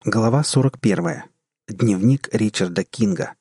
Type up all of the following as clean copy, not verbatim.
Глава 41. Дневник Ричарда Кинга.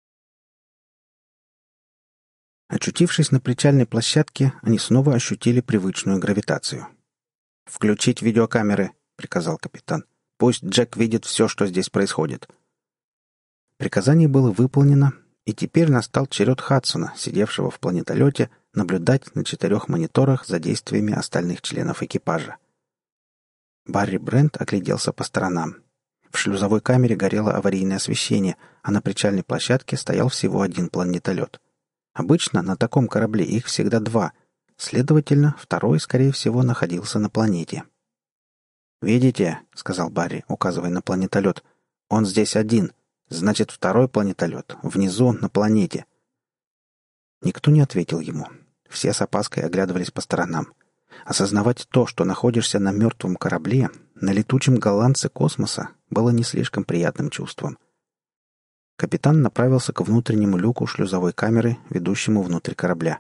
Очутившись на причальной площадке, они снова ощутили привычную гравитацию. «Включить видеокамеры», — приказал капитан. «Пусть Джек видит все, что здесь происходит». Приказание было выполнено, и теперь настал черед Хадсона, сидевшего в планетолете, наблюдать на 4 мониторах за действиями остальных членов экипажа. Барри Брент огляделся по сторонам. В шлюзовой камере горело аварийное освещение, а на причальной площадке стоял всего один планетолет. Обычно на таком корабле их всегда 2, следовательно, второй, скорее всего, находился на планете. «Видите?» — сказал Барри, указывая на планетолет. «Он здесь один. Значит, второй планетолет внизу на планете». Никто не ответил ему. Все с опаской оглядывались по сторонам. Осознавать то, что находишься на мертвом корабле, на летучем голландце космоса, было не слишком приятным чувством. Капитан направился к внутреннему люку шлюзовой камеры, ведущему внутрь корабля.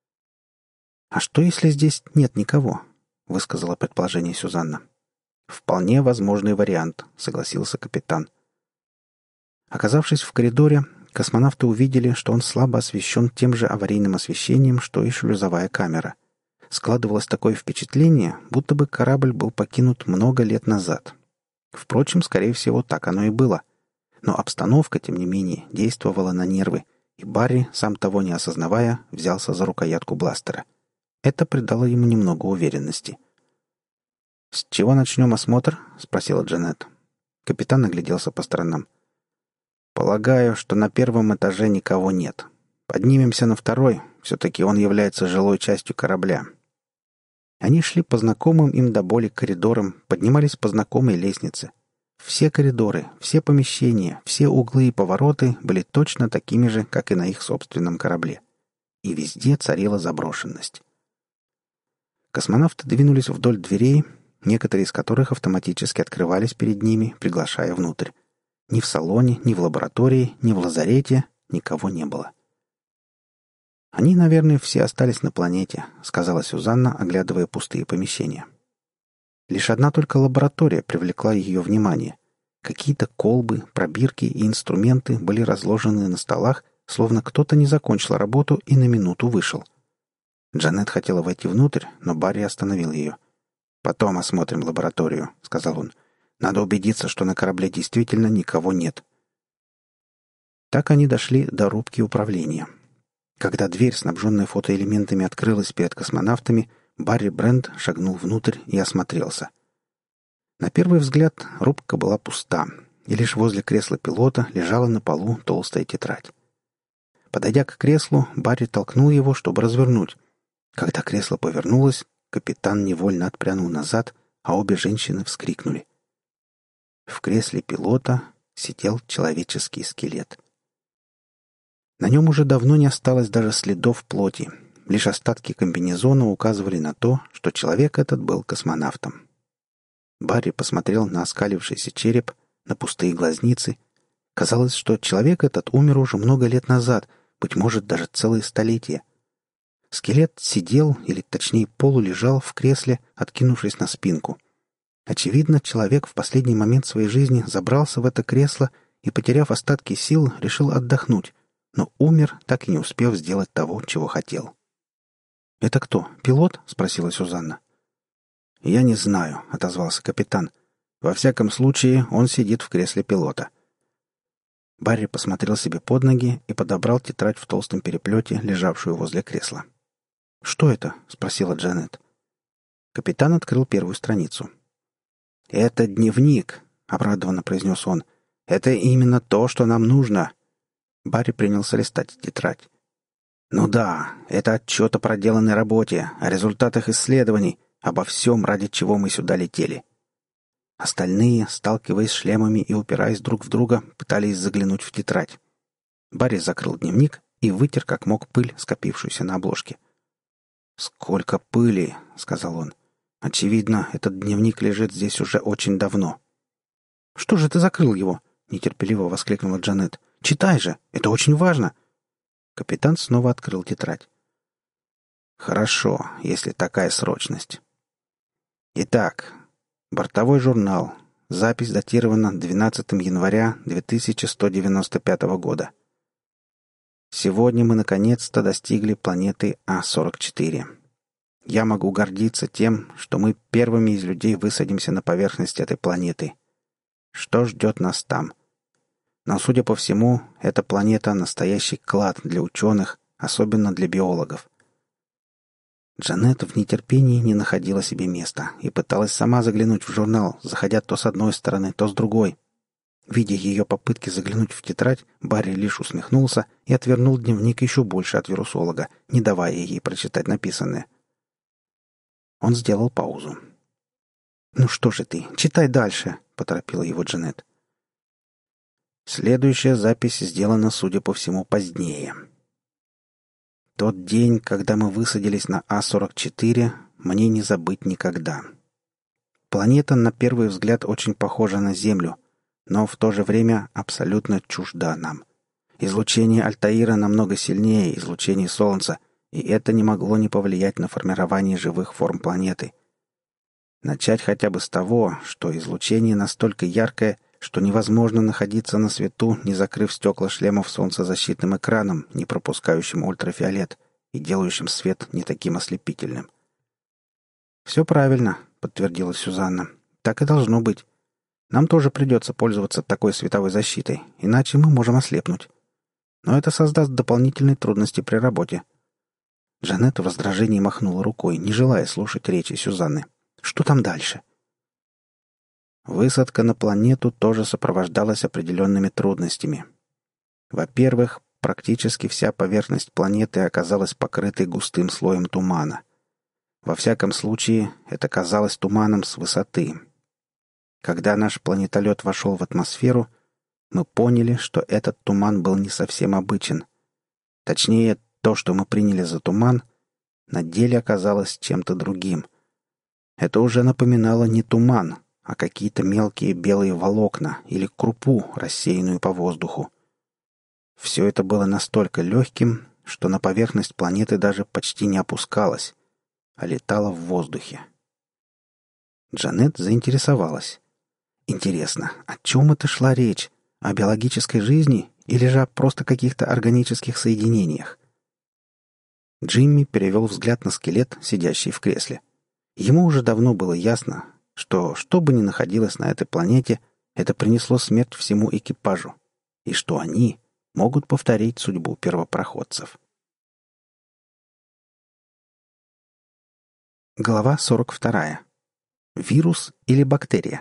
«А что, если здесь нет никого?» — высказала предположение Сюзанна. «Вполне возможный вариант», — согласился капитан. Оказавшись в коридоре, космонавты увидели, что он слабо освещен тем же аварийным освещением, что и шлюзовая камера. Складывалось такое впечатление, будто бы корабль был покинут много лет назад. Впрочем, скорее всего, так оно и было. Но обстановка, тем не менее, действовала на нервы, и Барри, сам того не осознавая, взялся за рукоятку бластера. Это придало ему немного уверенности. «С чего начнем осмотр?» — спросила Джанет. Капитан огляделся по сторонам. «Полагаю, что на 1 этаже никого нет. Поднимемся на 2, все-таки он является жилой частью корабля». Они шли по знакомым им до боли коридорам, поднимались по знакомой лестнице. Все коридоры, все помещения, все углы и повороты были точно такими же, как и на их собственном корабле. И везде царила заброшенность. Космонавты двинулись вдоль дверей, некоторые из которых автоматически открывались перед ними, приглашая внутрь. Ни в салоне, ни в лаборатории, ни в лазарете никого не было. «Они, наверное, все остались на планете», — сказала Сюзанна, оглядывая пустые помещения. Лишь одна только лаборатория привлекла ее внимание. Какие-то колбы, пробирки и инструменты были разложены на столах, словно кто-то не закончил работу и на минуту вышел. Джанет хотела войти внутрь, но Барри остановил ее. «Потом осмотрим лабораторию», — сказал он. «Надо убедиться, что на корабле действительно никого нет». Так они дошли до рубки управления. Когда дверь, снабженная фотоэлементами, открылась перед космонавтами, Барри Брент шагнул внутрь и осмотрелся. На первый взгляд рубка была пуста, и лишь возле кресла пилота лежала на полу толстая тетрадь. Подойдя к креслу, Барри толкнул его, чтобы развернуть. Когда кресло повернулось, капитан невольно отпрянул назад, а обе женщины вскрикнули. В кресле пилота сидел человеческий скелет. На нем уже давно не осталось даже следов плоти. Лишь остатки комбинезона указывали на то, что человек этот был космонавтом. Барри посмотрел на оскалившийся череп, на пустые глазницы. Казалось, что человек этот умер уже много лет назад, быть может, даже целые столетия. Скелет сидел, или точнее полулежал в кресле, откинувшись на спинку. Очевидно, человек в последний момент своей жизни забрался в это кресло и, потеряв остатки сил, решил отдохнуть, но умер, так и не успев сделать того, чего хотел. «Это кто, пилот?» — спросила Сюзанна. «Я не знаю», — отозвался капитан. «Во всяком случае, он сидит в кресле пилота». Барри посмотрел себе под ноги и подобрал тетрадь в толстом переплете, лежавшую возле кресла. «Что это?» — спросила Джанет. Капитан открыл первую страницу. «Это дневник», — обрадованно произнес он. «Это именно то, что нам нужно». Барри принялся листать тетрадь. «Ну да, это отчет о проделанной работе, о результатах исследований, обо всем, ради чего мы сюда летели». Остальные, сталкиваясь с шлемами и упираясь друг в друга, пытались заглянуть в тетрадь. Барри закрыл дневник и вытер как мог пыль, скопившуюся на обложке. «Сколько пыли!» — сказал он. «Очевидно, этот дневник лежит здесь уже очень давно». «Что же ты закрыл его?» — нетерпеливо воскликнула Джанет. «Читай же! Это очень важно!» Капитан снова открыл тетрадь. «Хорошо, если такая срочность. Итак, бортовой журнал, Запись датирована 12 января 2195 года. Сегодня мы наконец-то достигли планеты А-44. Я могу гордиться тем, что мы первыми из людей высадимся на поверхность этой планеты. Что ждет нас там? Но, судя по всему, эта планета — настоящий клад для ученых, особенно для биологов. Джанет в нетерпении не находила себе места и пыталась сама заглянуть в журнал, заходя то с одной стороны, то с другой. Видя ее попытки заглянуть в тетрадь, Барри лишь усмехнулся и отвернул дневник еще больше от вирусолога, не давая ей прочитать написанное. Он сделал паузу. «Ну что же ты, читай дальше», — поторопила его Джанет. Следующая запись сделана, судя по всему, позднее. Тот день, когда мы высадились на А-44, мне не забыть никогда. Планета, на первый взгляд, очень похожа на Землю, но в то же время абсолютно чужда нам. Излучение Альтаира намного сильнее излучения Солнца, и это не могло не повлиять на формирование живых форм планеты. Начать хотя бы с того, что излучение настолько яркое, что невозможно находиться на свету, не закрыв стекла шлемов солнцезащитным экраном, не пропускающим ультрафиолет и делающим свет не таким ослепительным. «Все правильно», — подтвердила Сюзанна. «Так и должно быть. Нам тоже придется пользоваться такой световой защитой, иначе мы можем ослепнуть. Но это создаст дополнительные трудности при работе». Джанет в раздражении махнула рукой, не желая слушать речи Сюзанны. «Что там дальше?» Высадка на планету тоже сопровождалась определенными трудностями. Во-первых, практически вся поверхность планеты оказалась покрытой густым слоем тумана. Во всяком случае, это казалось туманом с высоты. Когда наш планетолет вошел в атмосферу, мы поняли, что этот туман был не совсем обычен. Точнее, то, что мы приняли за туман, на деле оказалось чем-то другим. Это уже напоминало не туман, а какие-то мелкие белые волокна или крупу, рассеянную по воздуху. Все это было настолько легким, что на поверхность планеты даже почти не опускалось, а летало в воздухе. Джанет заинтересовалась. Интересно, о чем это шла речь? О биологической жизни или же о просто каких-то органических соединениях? Джимми перевел взгляд на скелет, сидящий в кресле. Ему уже давно было ясно, что бы ни находилось на этой планете, это принесло смерть всему экипажу, и что они могут повторить судьбу первопроходцев. Глава 42. Вирус или бактерия?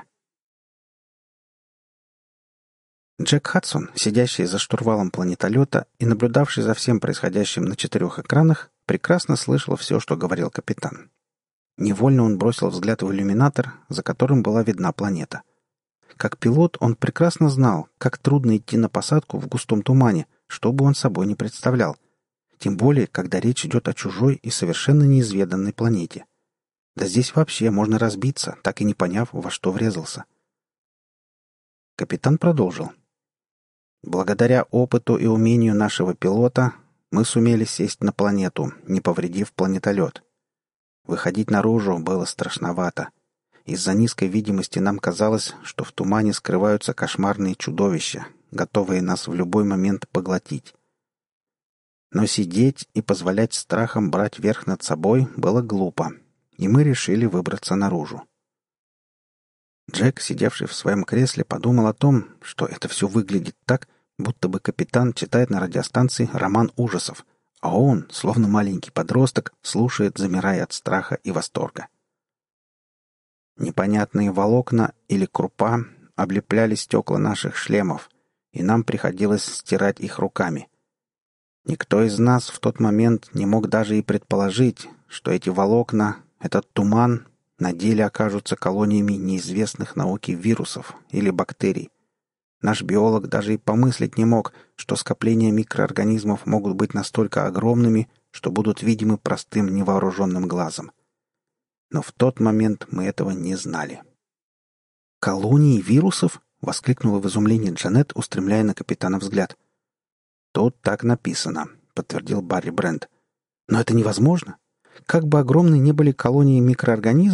Джек Хадсон, сидящий за штурвалом планетолета и наблюдавший за всем происходящим на 4 экранах, прекрасно слышал все, что говорил капитан. Невольно он бросил взгляд в иллюминатор, за которым была видна планета. Как пилот он прекрасно знал, как трудно идти на посадку в густом тумане, что бы он собой не представлял. Тем более, когда речь идет о чужой и совершенно неизведанной планете. Да здесь вообще можно разбиться, так и не поняв, во что врезался. Капитан продолжил. Благодаря опыту и умению нашего пилота мы сумели сесть на планету, не повредив планетолет. Выходить наружу было страшновато. Из-за низкой видимости нам казалось, что в тумане скрываются кошмарные чудовища, готовые нас в любой момент поглотить. Но сидеть и позволять страхам брать верх над собой было глупо, и мы решили выбраться наружу. Джек, сидевший в своем кресле, подумал о том, что это все выглядит так, будто бы капитан читает на радиостанции роман ужасов, а он, словно маленький подросток, слушает, замирая от страха и восторга. Непонятные волокна или крупа облепляли стекла наших шлемов, и нам приходилось стирать их руками. Никто из нас в тот момент не мог даже и предположить, что эти волокна, этот туман, на деле окажутся колониями неизвестных науке вирусов или бактерий. Наш биолог даже и помыслить не мог, что скопления микроорганизмов могут быть настолько огромными, что будут видимы простым невооруженным глазом. Но в тот момент мы этого не знали. «Колонии вирусов?» — воскликнула в изумлении Джанет, устремляя на капитана взгляд. «Тут так написано», — подтвердил Барри Брент. «Но это невозможно. Как бы огромны ни были колонии микроорганизмов,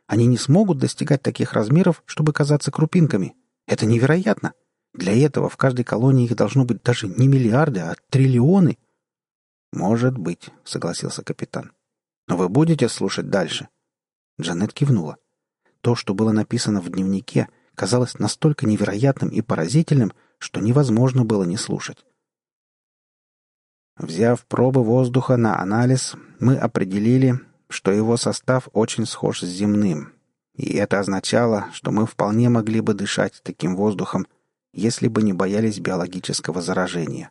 Они не смогут достигать таких размеров, чтобы казаться крупинками. Это невероятно. Для этого в каждой колонии их должно быть даже не миллиарды, а триллионы. «Может быть», — согласился капитан. «Но вы будете слушать дальше?» Джанет кивнула. То, что было написано в дневнике, казалось настолько невероятным и поразительным, что невозможно было не слушать. Взяв пробы воздуха на анализ, мы определили, что его состав очень схож с земным. И это означало, что мы вполне могли бы дышать таким воздухом, если бы не боялись биологического заражения.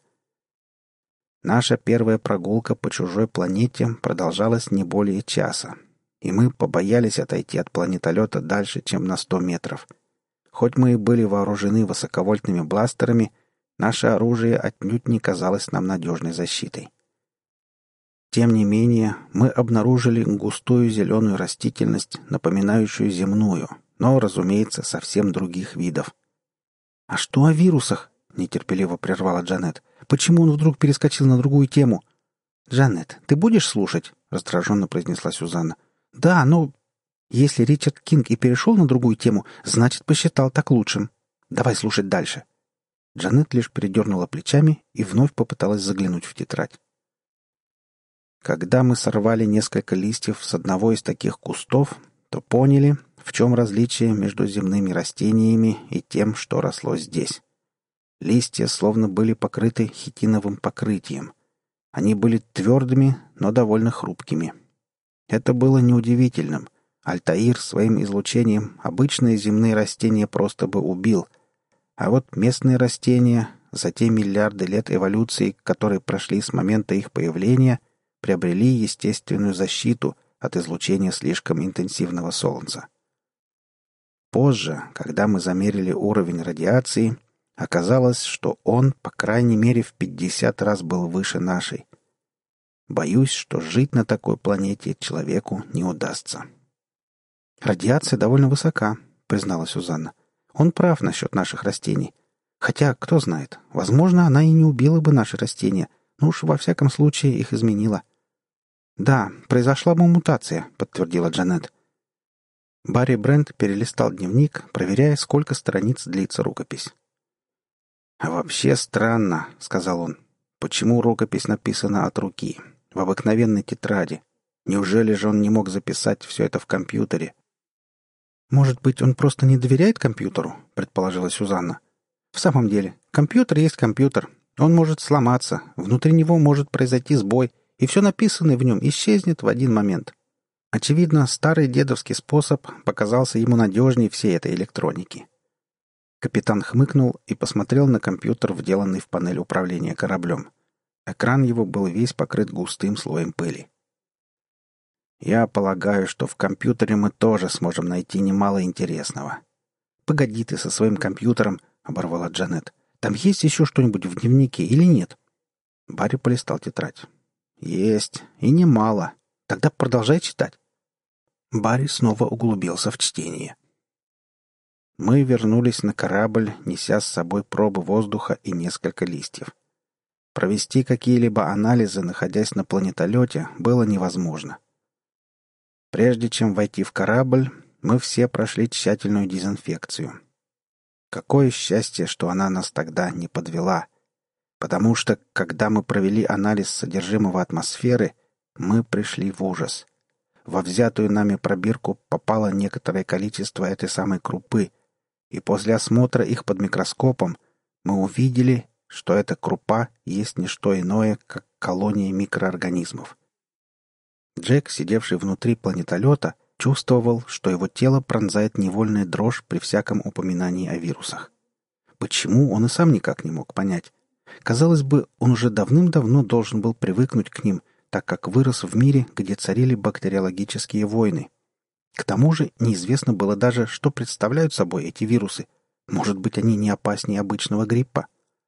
Наша первая прогулка по чужой планете продолжалась не более часа, и мы побоялись отойти от планетолета дальше, чем на 100 метров. Хоть мы и были вооружены высоковольтными бластерами, наше оружие отнюдь не казалось нам надежной защитой. Тем не менее, мы обнаружили густую зеленую растительность, напоминающую земную, но, разумеется, совсем других видов. «А что о вирусах?» — нетерпеливо прервала Джанет. «Почему он вдруг перескочил на другую тему?» «Джанет, ты будешь слушать?» — раздраженно произнесла Сюзанна. «Да, но если Ричард Кинг и перешел на другую тему, значит, посчитал так лучшим. Давай слушать дальше». Джанет лишь передернула плечами и вновь попыталась заглянуть в тетрадь. Когда мы сорвали несколько листьев с одного из таких кустов, то поняли, в чем различие между земными растениями и тем, что росло здесь. Листья словно были покрыты хитиновым покрытием. Они были твердыми, но довольно хрупкими. Это было неудивительным. Альтаир своим излучением обычные земные растения просто бы убил. А вот местные растения, за те миллиарды лет эволюции, которые прошли с момента их появления, приобрели естественную защиту от излучения слишком интенсивного солнца. Позже, когда мы замерили уровень радиации, оказалось, что он, по крайней мере, в 50 раз был выше нашей. Боюсь, что жить на такой планете человеку не удастся. «Радиация довольно высока», — признала Сюзанна. «Он прав насчет наших растений. Хотя, кто знает, возможно, она и не убила бы наши растения, но уж во всяком случае их изменила». «Да, произошла бы мутация», — подтвердила Джанет. Барри Брент перелистал дневник, проверяя, сколько страниц длится рукопись. «А вообще странно», — сказал он. «Почему рукопись написана от руки, в обыкновенной тетради? Неужели же он не мог записать все это в компьютере?» «Может быть, он просто не доверяет компьютеру?» — предположила Сюзанна. «В самом деле, компьютер есть компьютер. Он может сломаться, внутри него может произойти сбой, и все написанное в нем исчезнет в один момент. Очевидно, старый дедовский способ показался ему надежнее всей этой электроники». Капитан хмыкнул и посмотрел на компьютер, вделанный в панель управления кораблем. Экран его был весь покрыт густым слоем пыли. «Я полагаю, что в компьютере мы тоже сможем найти немало интересного». «Погоди ты со своим компьютером», — оборвала Джанет. «Там есть еще что-нибудь в дневнике или нет?» Барри полистал тетрадь. «Есть. И немало. Тогда продолжай читать». Барри снова углубился в чтение. Мы вернулись на корабль, неся с собой пробы воздуха и несколько листьев. Провести какие-либо анализы, находясь на планетолете, было невозможно. Прежде чем войти в корабль, мы все прошли тщательную дезинфекцию. Какое счастье, что она нас тогда не подвела, потому что, когда мы провели анализ содержимого атмосферы, мы пришли в ужас. Во взятую нами пробирку попало некоторое количество этой самой крупы, и после осмотра их под микроскопом мы увидели, что эта крупа есть не что иное, как колония микроорганизмов. Джек, сидевший внутри планетолета, чувствовал, что его тело пронзает невольная дрожь при всяком упоминании о вирусах. Почему, он и сам никак не мог понять. Казалось бы, он уже давным-давно должен был привыкнуть к ним, так как вырос в мире, где царили бактериологические войны. К тому же неизвестно было даже, что представляют собой эти вирусы. Может быть, они не опаснее обычного гриппа.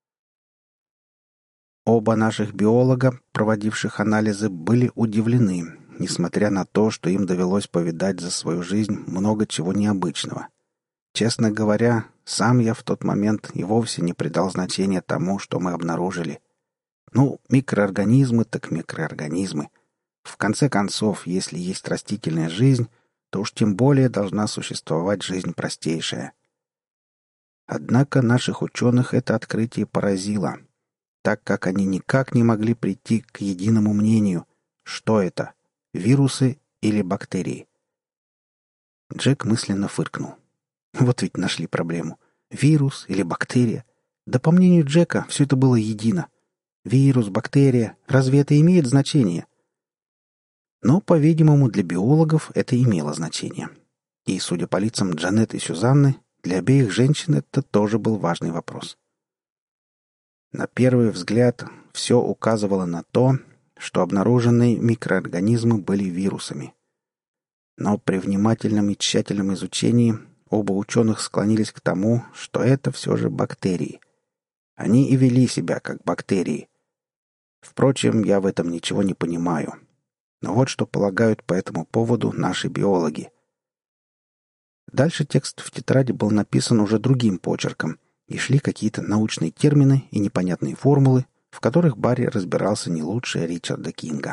Оба наших биолога, проводивших анализы, были удивлены, несмотря на то, что им довелось повидать за свою жизнь много чего необычного. Честно говоря, сам я в тот момент и вовсе не придал значения тому, что мы обнаружили. Ну, микроорганизмы так микроорганизмы. В конце концов, если есть растительная жизнь, то уж тем более должна существовать жизнь простейшая. Однако наших ученых это открытие поразило, так как они никак не могли прийти к единому мнению, что это — вирусы или бактерии. Джек мысленно фыркнул. Вот ведь нашли проблему. Вирус или бактерия? Да по мнению Джека, все это было едино. Вирус, бактерия — разве это имеет значение? Но, по-видимому, для биологов это имело значение. И, судя по лицам Джанет и Сюзанны, для обеих женщин это тоже был важный вопрос. На первый взгляд, все указывало на то, что обнаруженные микроорганизмы были вирусами. Но при внимательном и тщательном изучении оба ученых склонились к тому, что это все же бактерии. Они и вели себя как бактерии. Впрочем, я в этом ничего не понимаю. Но вот что полагают по этому поводу наши биологи. Дальше текст в тетради был написан уже другим почерком, и шли какие-то научные термины и непонятные формулы, в которых Барри разбирался не лучше Ричарда Кинга.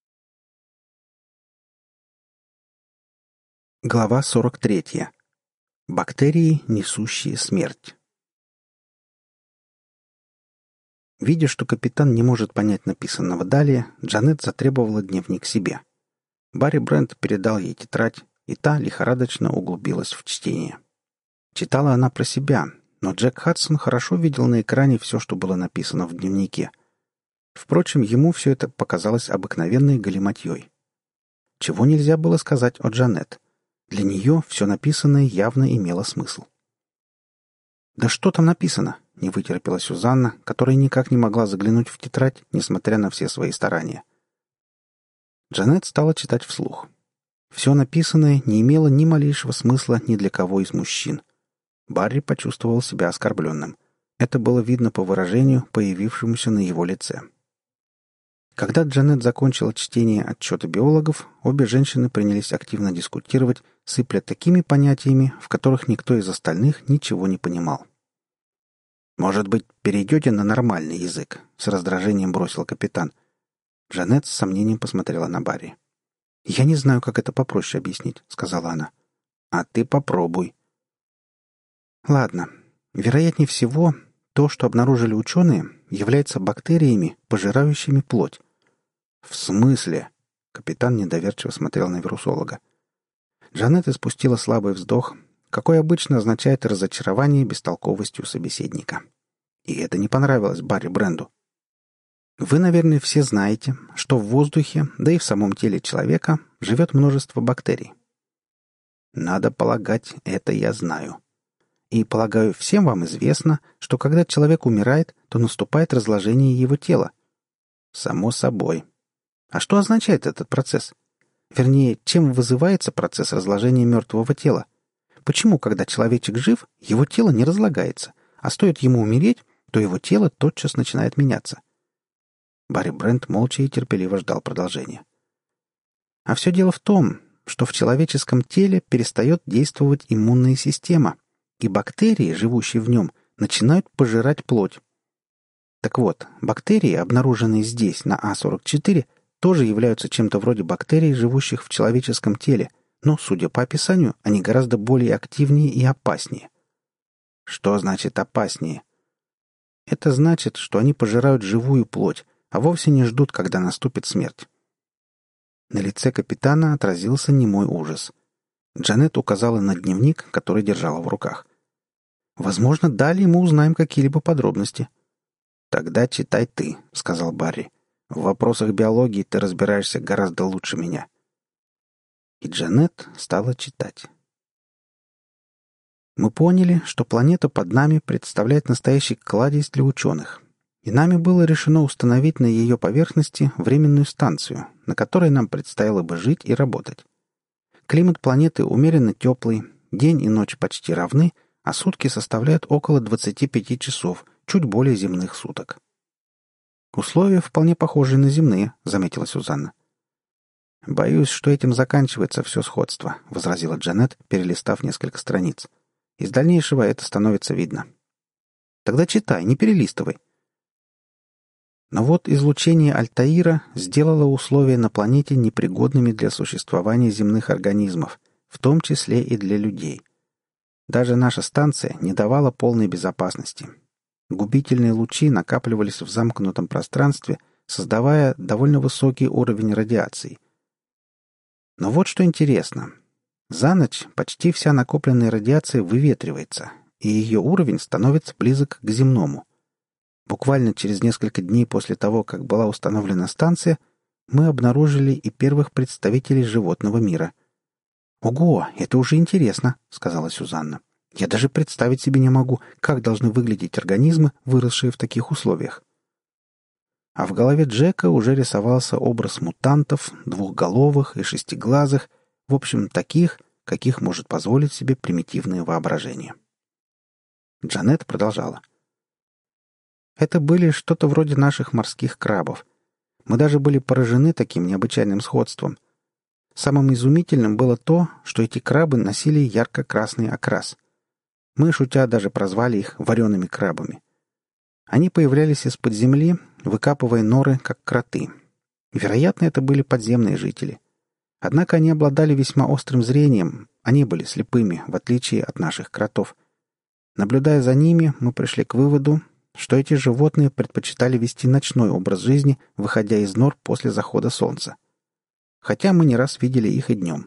Глава 43. Бактерии, несущие смерть. Видя, что капитан не может понять написанного далее, Джанет затребовала дневник себе. Барри Брент передал ей тетрадь, и та лихорадочно углубилась в чтение. Читала она про себя, но Джек Хадсон хорошо видел на экране все, что было написано в дневнике. Впрочем, ему все это показалось обыкновенной галиматьей. Чего нельзя было сказать о Джанет. Для нее все написанное явно имело смысл. «Да что там написано?» — не вытерпела Сюзанна, которая никак не могла заглянуть в тетрадь, несмотря на все свои старания. Джанет стала читать вслух. Все написанное не имело ни малейшего смысла ни для кого из мужчин. Барри почувствовал себя оскорбленным. Это было видно по выражению, появившемуся на его лице. Когда Джанет закончила чтение отчета биологов, обе женщины принялись активно дискутировать, сыпля такими понятиями, в которых никто из остальных ничего не понимал. «Может быть, перейдете на нормальный язык?» — с раздражением бросил капитан. Джанет с сомнением посмотрела на Барри. «Я не знаю, как это попроще объяснить», — сказала она. «А ты попробуй». «Ладно. Вероятнее всего, то, что обнаружили ученые, является бактериями, пожирающими плоть». «В смысле?» — капитан недоверчиво смотрел на вирусолога. Джанет испустила слабый вздох, какой обычно означает разочарование бестолковостью собеседника. И это не понравилось Барри Бренду. Вы, наверное, все знаете, что в воздухе, да и в самом теле человека живет множество бактерий. Надо полагать, это я знаю. И, полагаю, всем вам известно, что когда человек умирает, то наступает разложение его тела. Само собой. А что означает этот процесс? Вернее, чем вызывается процесс разложения мертвого тела? Почему, когда человечек жив, его тело не разлагается, а стоит ему умереть, то его тело тотчас начинает меняться? Барри Брент молча и терпеливо ждал продолжения. А все дело в том, что в человеческом теле перестает действовать иммунная система, и бактерии, живущие в нем, начинают пожирать плоть. Так вот, бактерии, обнаруженные здесь, на А44, тоже являются чем-то вроде бактерий, живущих в человеческом теле, но, судя по описанию, они гораздо более активнее и опаснее. Что значит опаснее? Это значит, что они пожирают живую плоть, а вовсе не ждут, когда наступит смерть. На лице капитана отразился немой ужас. Джанет указала на дневник, который держала в руках. «Возможно, далее мы узнаем какие-либо подробности». «Тогда читай ты», — сказал Барри. «В вопросах биологии ты разбираешься гораздо лучше меня». И Джанет стала читать. Мы поняли, что планета под нами представляет настоящий кладезь для ученых, и нами было решено установить на ее поверхности временную станцию, на которой нам предстояло бы жить и работать. Климат планеты умеренно теплый, день и ночь почти равны, а сутки составляют около 25 часов, чуть более земных суток. «Условия вполне похожие на земные», — заметила Сюзанна. «Боюсь, что этим заканчивается все сходство», — возразила Джанет, перелистав несколько страниц. «Из дальнейшего это становится видно». «Тогда читай, не перелистывай». Но вот излучение Альтаира сделало условия на планете непригодными для существования земных организмов, в том числе и для людей. Даже наша станция не давала полной безопасности. Губительные лучи накапливались в замкнутом пространстве, создавая довольно высокий уровень радиации. Но вот что интересно. За ночь почти вся накопленная радиация выветривается, и ее уровень становится близок к земному. Буквально через несколько дней после того, как была установлена станция, мы обнаружили и первых представителей животного мира. «Ого, это уже интересно», — сказала Сюзанна. «Я даже представить себе не могу, как должны выглядеть организмы, выросшие в таких условиях». А в голове Джека уже рисовался образ мутантов, двухголовых и шестиглазых, в общем, таких, каких может позволить себе примитивное воображение. Джанет продолжала. Это были что-то вроде наших морских крабов. Мы даже были поражены таким необычайным сходством. Самым изумительным было то, что эти крабы носили ярко-красный окрас. Мы, шутя, даже прозвали их вареными крабами. Они появлялись из-под земли, выкапывая норы, как кроты. Вероятно, это были подземные жители. Однако они обладали весьма острым зрением, они были слепыми, в отличие от наших кротов. Наблюдая за ними, мы пришли к выводу, что эти животные предпочитали вести ночной образ жизни, выходя из нор после захода солнца. Хотя мы не раз видели их и днем.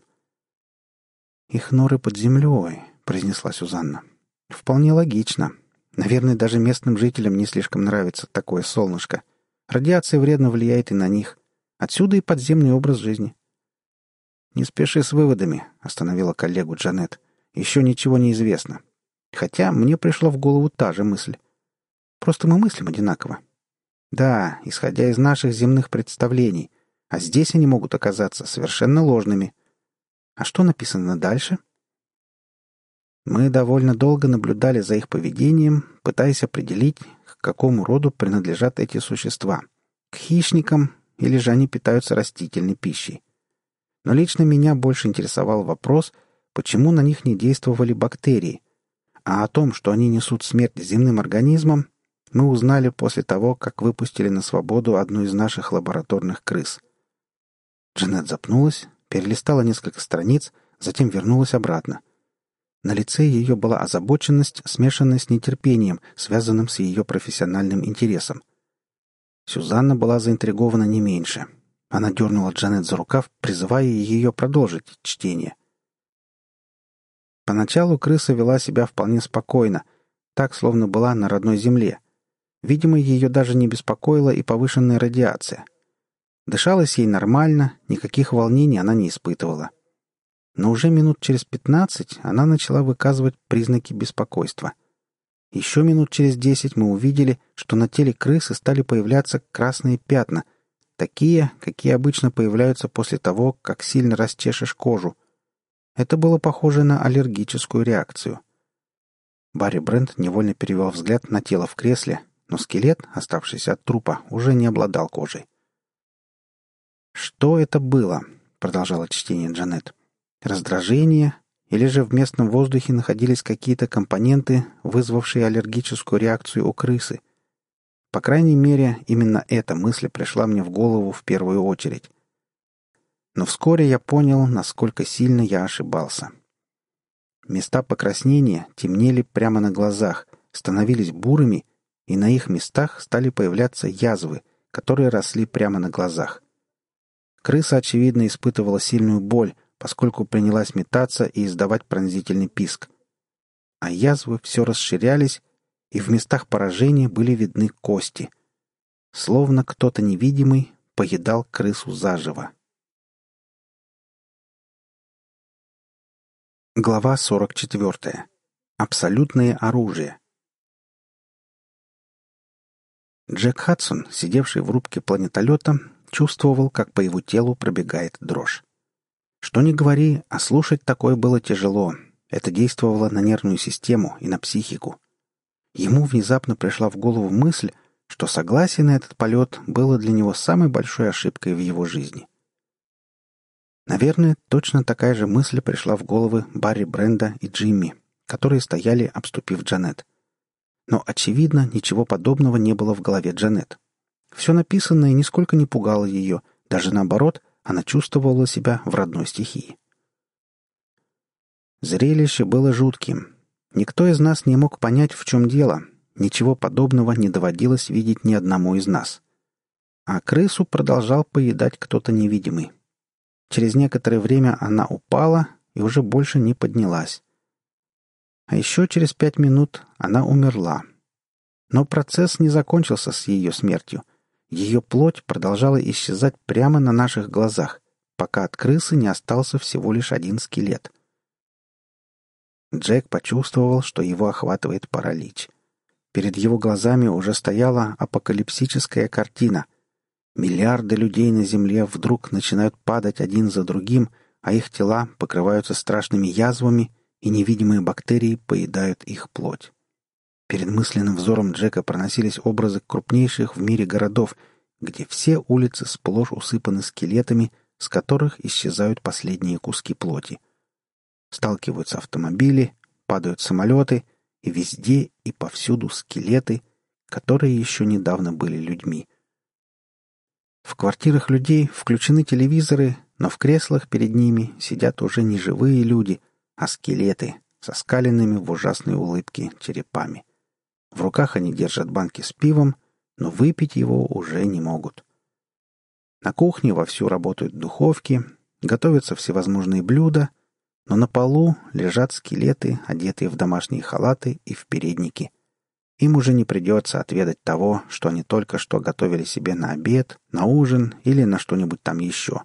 «Их норы под землей», — произнесла Сюзанна. «Вполне логично. Наверное, даже местным жителям не слишком нравится такое солнышко. Радиация вредно влияет и на них. Отсюда и подземный образ жизни». «Не спеши с выводами», — остановила коллегу Джанет. «Еще ничего не известно. Хотя мне пришла в голову та же мысль. Просто мы мыслим одинаково. Да, исходя из наших земных представлений, а здесь они могут оказаться совершенно ложными. А что написано дальше? Мы довольно долго наблюдали за их поведением, пытаясь определить, к какому роду принадлежат эти существа. К хищникам или же они питаются растительной пищей. Но лично меня больше интересовал вопрос, почему на них не действовали бактерии. А о том, что они несут смерть земным организмам, мы узнали после того, как выпустили на свободу одну из наших лабораторных крыс. Джанет запнулась, перелистала несколько страниц, затем вернулась обратно. На лице ее была озабоченность, смешанная с нетерпением, связанным с ее профессиональным интересом. Сюзанна была заинтригована не меньше. Она дернула Джанет за рукав, призывая ее продолжить чтение. Поначалу крыса вела себя вполне спокойно, так, словно была на родной земле. Видимо, ее даже не беспокоила и повышенная радиация. Дышалось ей нормально, никаких волнений она не испытывала. Но уже минут через 15 она начала выказывать признаки беспокойства. Еще минут через 10 мы увидели, что на теле крысы стали появляться красные пятна, такие, какие обычно появляются после того, как сильно расчешешь кожу. Это было похоже на аллергическую реакцию. Барри Брент невольно перевел взгляд на тело в кресле, но скелет, оставшийся от трупа, уже не обладал кожей. «Что это было?» — продолжала чтение Джанет. «Раздражение? Или же в местном воздухе находились какие-то компоненты, вызвавшие аллергическую реакцию у крысы? По крайней мере, именно эта мысль пришла мне в голову в первую очередь. Но вскоре я понял, насколько сильно я ошибался. Места покраснения темнели прямо на глазах, становились бурыми, и на их местах стали появляться язвы, которые росли прямо на глазах. Крыса, очевидно, испытывала сильную боль, поскольку принялась метаться и издавать пронзительный писк. А язвы все расширялись, и в местах поражения были видны кости. Словно кто-то невидимый поедал крысу заживо. Глава 44. Абсолютное оружие. Джек Хадсон, сидевший в рубке планетолета, чувствовал, как по его телу пробегает дрожь. Что ни говори, а слушать такое было тяжело. Это действовало на нервную систему и на психику. Ему внезапно пришла в голову мысль, что согласие на этот полет было для него самой большой ошибкой в его жизни. Наверное, точно такая же мысль пришла в головы Барри Бренда и Джимми, которые стояли, обступив Джанет. Но, очевидно, ничего подобного не было в голове Джанет. Все написанное нисколько не пугало ее, даже наоборот, она чувствовала себя в родной стихии. Зрелище было жутким. Никто из нас не мог понять, в чем дело. Ничего подобного не доводилось видеть ни одному из нас. А крысу продолжал поедать кто-то невидимый. Через некоторое время она упала и уже больше не поднялась. А еще через 5 минут она умерла. Но процесс не закончился с ее смертью. Ее плоть продолжала исчезать прямо на наших глазах, пока от крысы не остался всего лишь один скелет. Джек почувствовал, что его охватывает паралич. Перед его глазами уже стояла апокалипсическая картина. Миллиарды людей на Земле вдруг начинают падать один за другим, а их тела покрываются страшными язвами, и невидимые бактерии поедают их плоть. Перед мысленным взором Джека проносились образы крупнейших в мире городов, где все улицы сплошь усыпаны скелетами, с которых исчезают последние куски плоти. Сталкиваются автомобили, падают самолеты, и везде и повсюду скелеты, которые еще недавно были людьми. В квартирах людей включены телевизоры, но в креслах перед ними сидят уже не живые люди, а скелеты со скаленными в ужасной улыбке черепами. В руках они держат банки с пивом, но выпить его уже не могут. На кухне вовсю работают духовки, готовятся всевозможные блюда, но на полу лежат скелеты, одетые в домашние халаты и в передники. Им уже не придется отведать того, что они только что готовили себе на обед, на ужин или на что-нибудь там еще.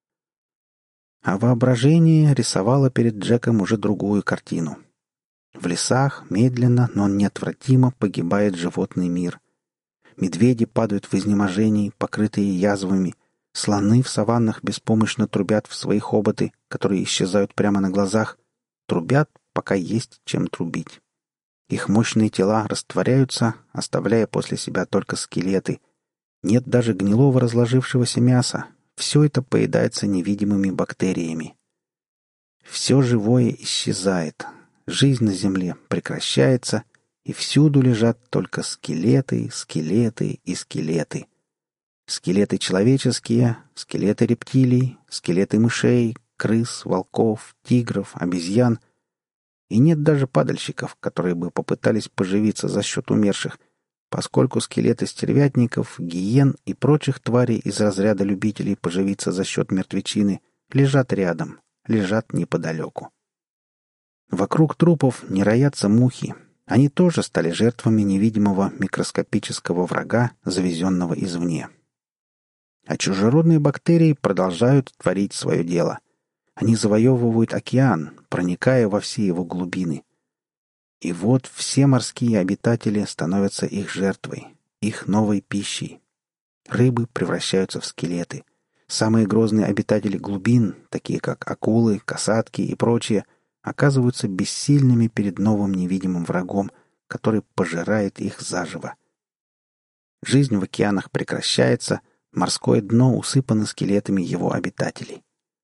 А воображение рисовало перед Джеком уже другую картину. В лесах медленно, но неотвратимо погибает животный мир. Медведи падают в изнеможении, покрытые язвами. Слоны в саваннах беспомощно трубят в свои хоботы, которые исчезают прямо на глазах. Трубят, пока есть чем трубить. Их мощные тела растворяются, оставляя после себя только скелеты. Нет даже гнилого разложившегося мяса. Все это поедается невидимыми бактериями. Все живое исчезает. Жизнь на земле прекращается, и всюду лежат только скелеты, скелеты и скелеты. Скелеты человеческие, скелеты рептилий, скелеты мышей, крыс, волков, тигров, обезьян. И нет даже падальщиков, которые бы попытались поживиться за счет умерших, поскольку скелеты стервятников, гиен и прочих тварей из разряда любителей поживиться за счет мертвечины лежат рядом, лежат неподалеку. Вокруг трупов не роятся мухи. Они тоже стали жертвами невидимого микроскопического врага, завезенного извне. А чужеродные бактерии продолжают творить свое дело. Они завоевывают океан, проникая во все его глубины. И вот все морские обитатели становятся их жертвой, их новой пищей. Рыбы превращаются в скелеты. Самые грозные обитатели глубин, такие как акулы, касатки и прочие, оказываются бессильными перед новым невидимым врагом, который пожирает их заживо. Жизнь в океанах прекращается, морское дно усыпано скелетами его обитателей.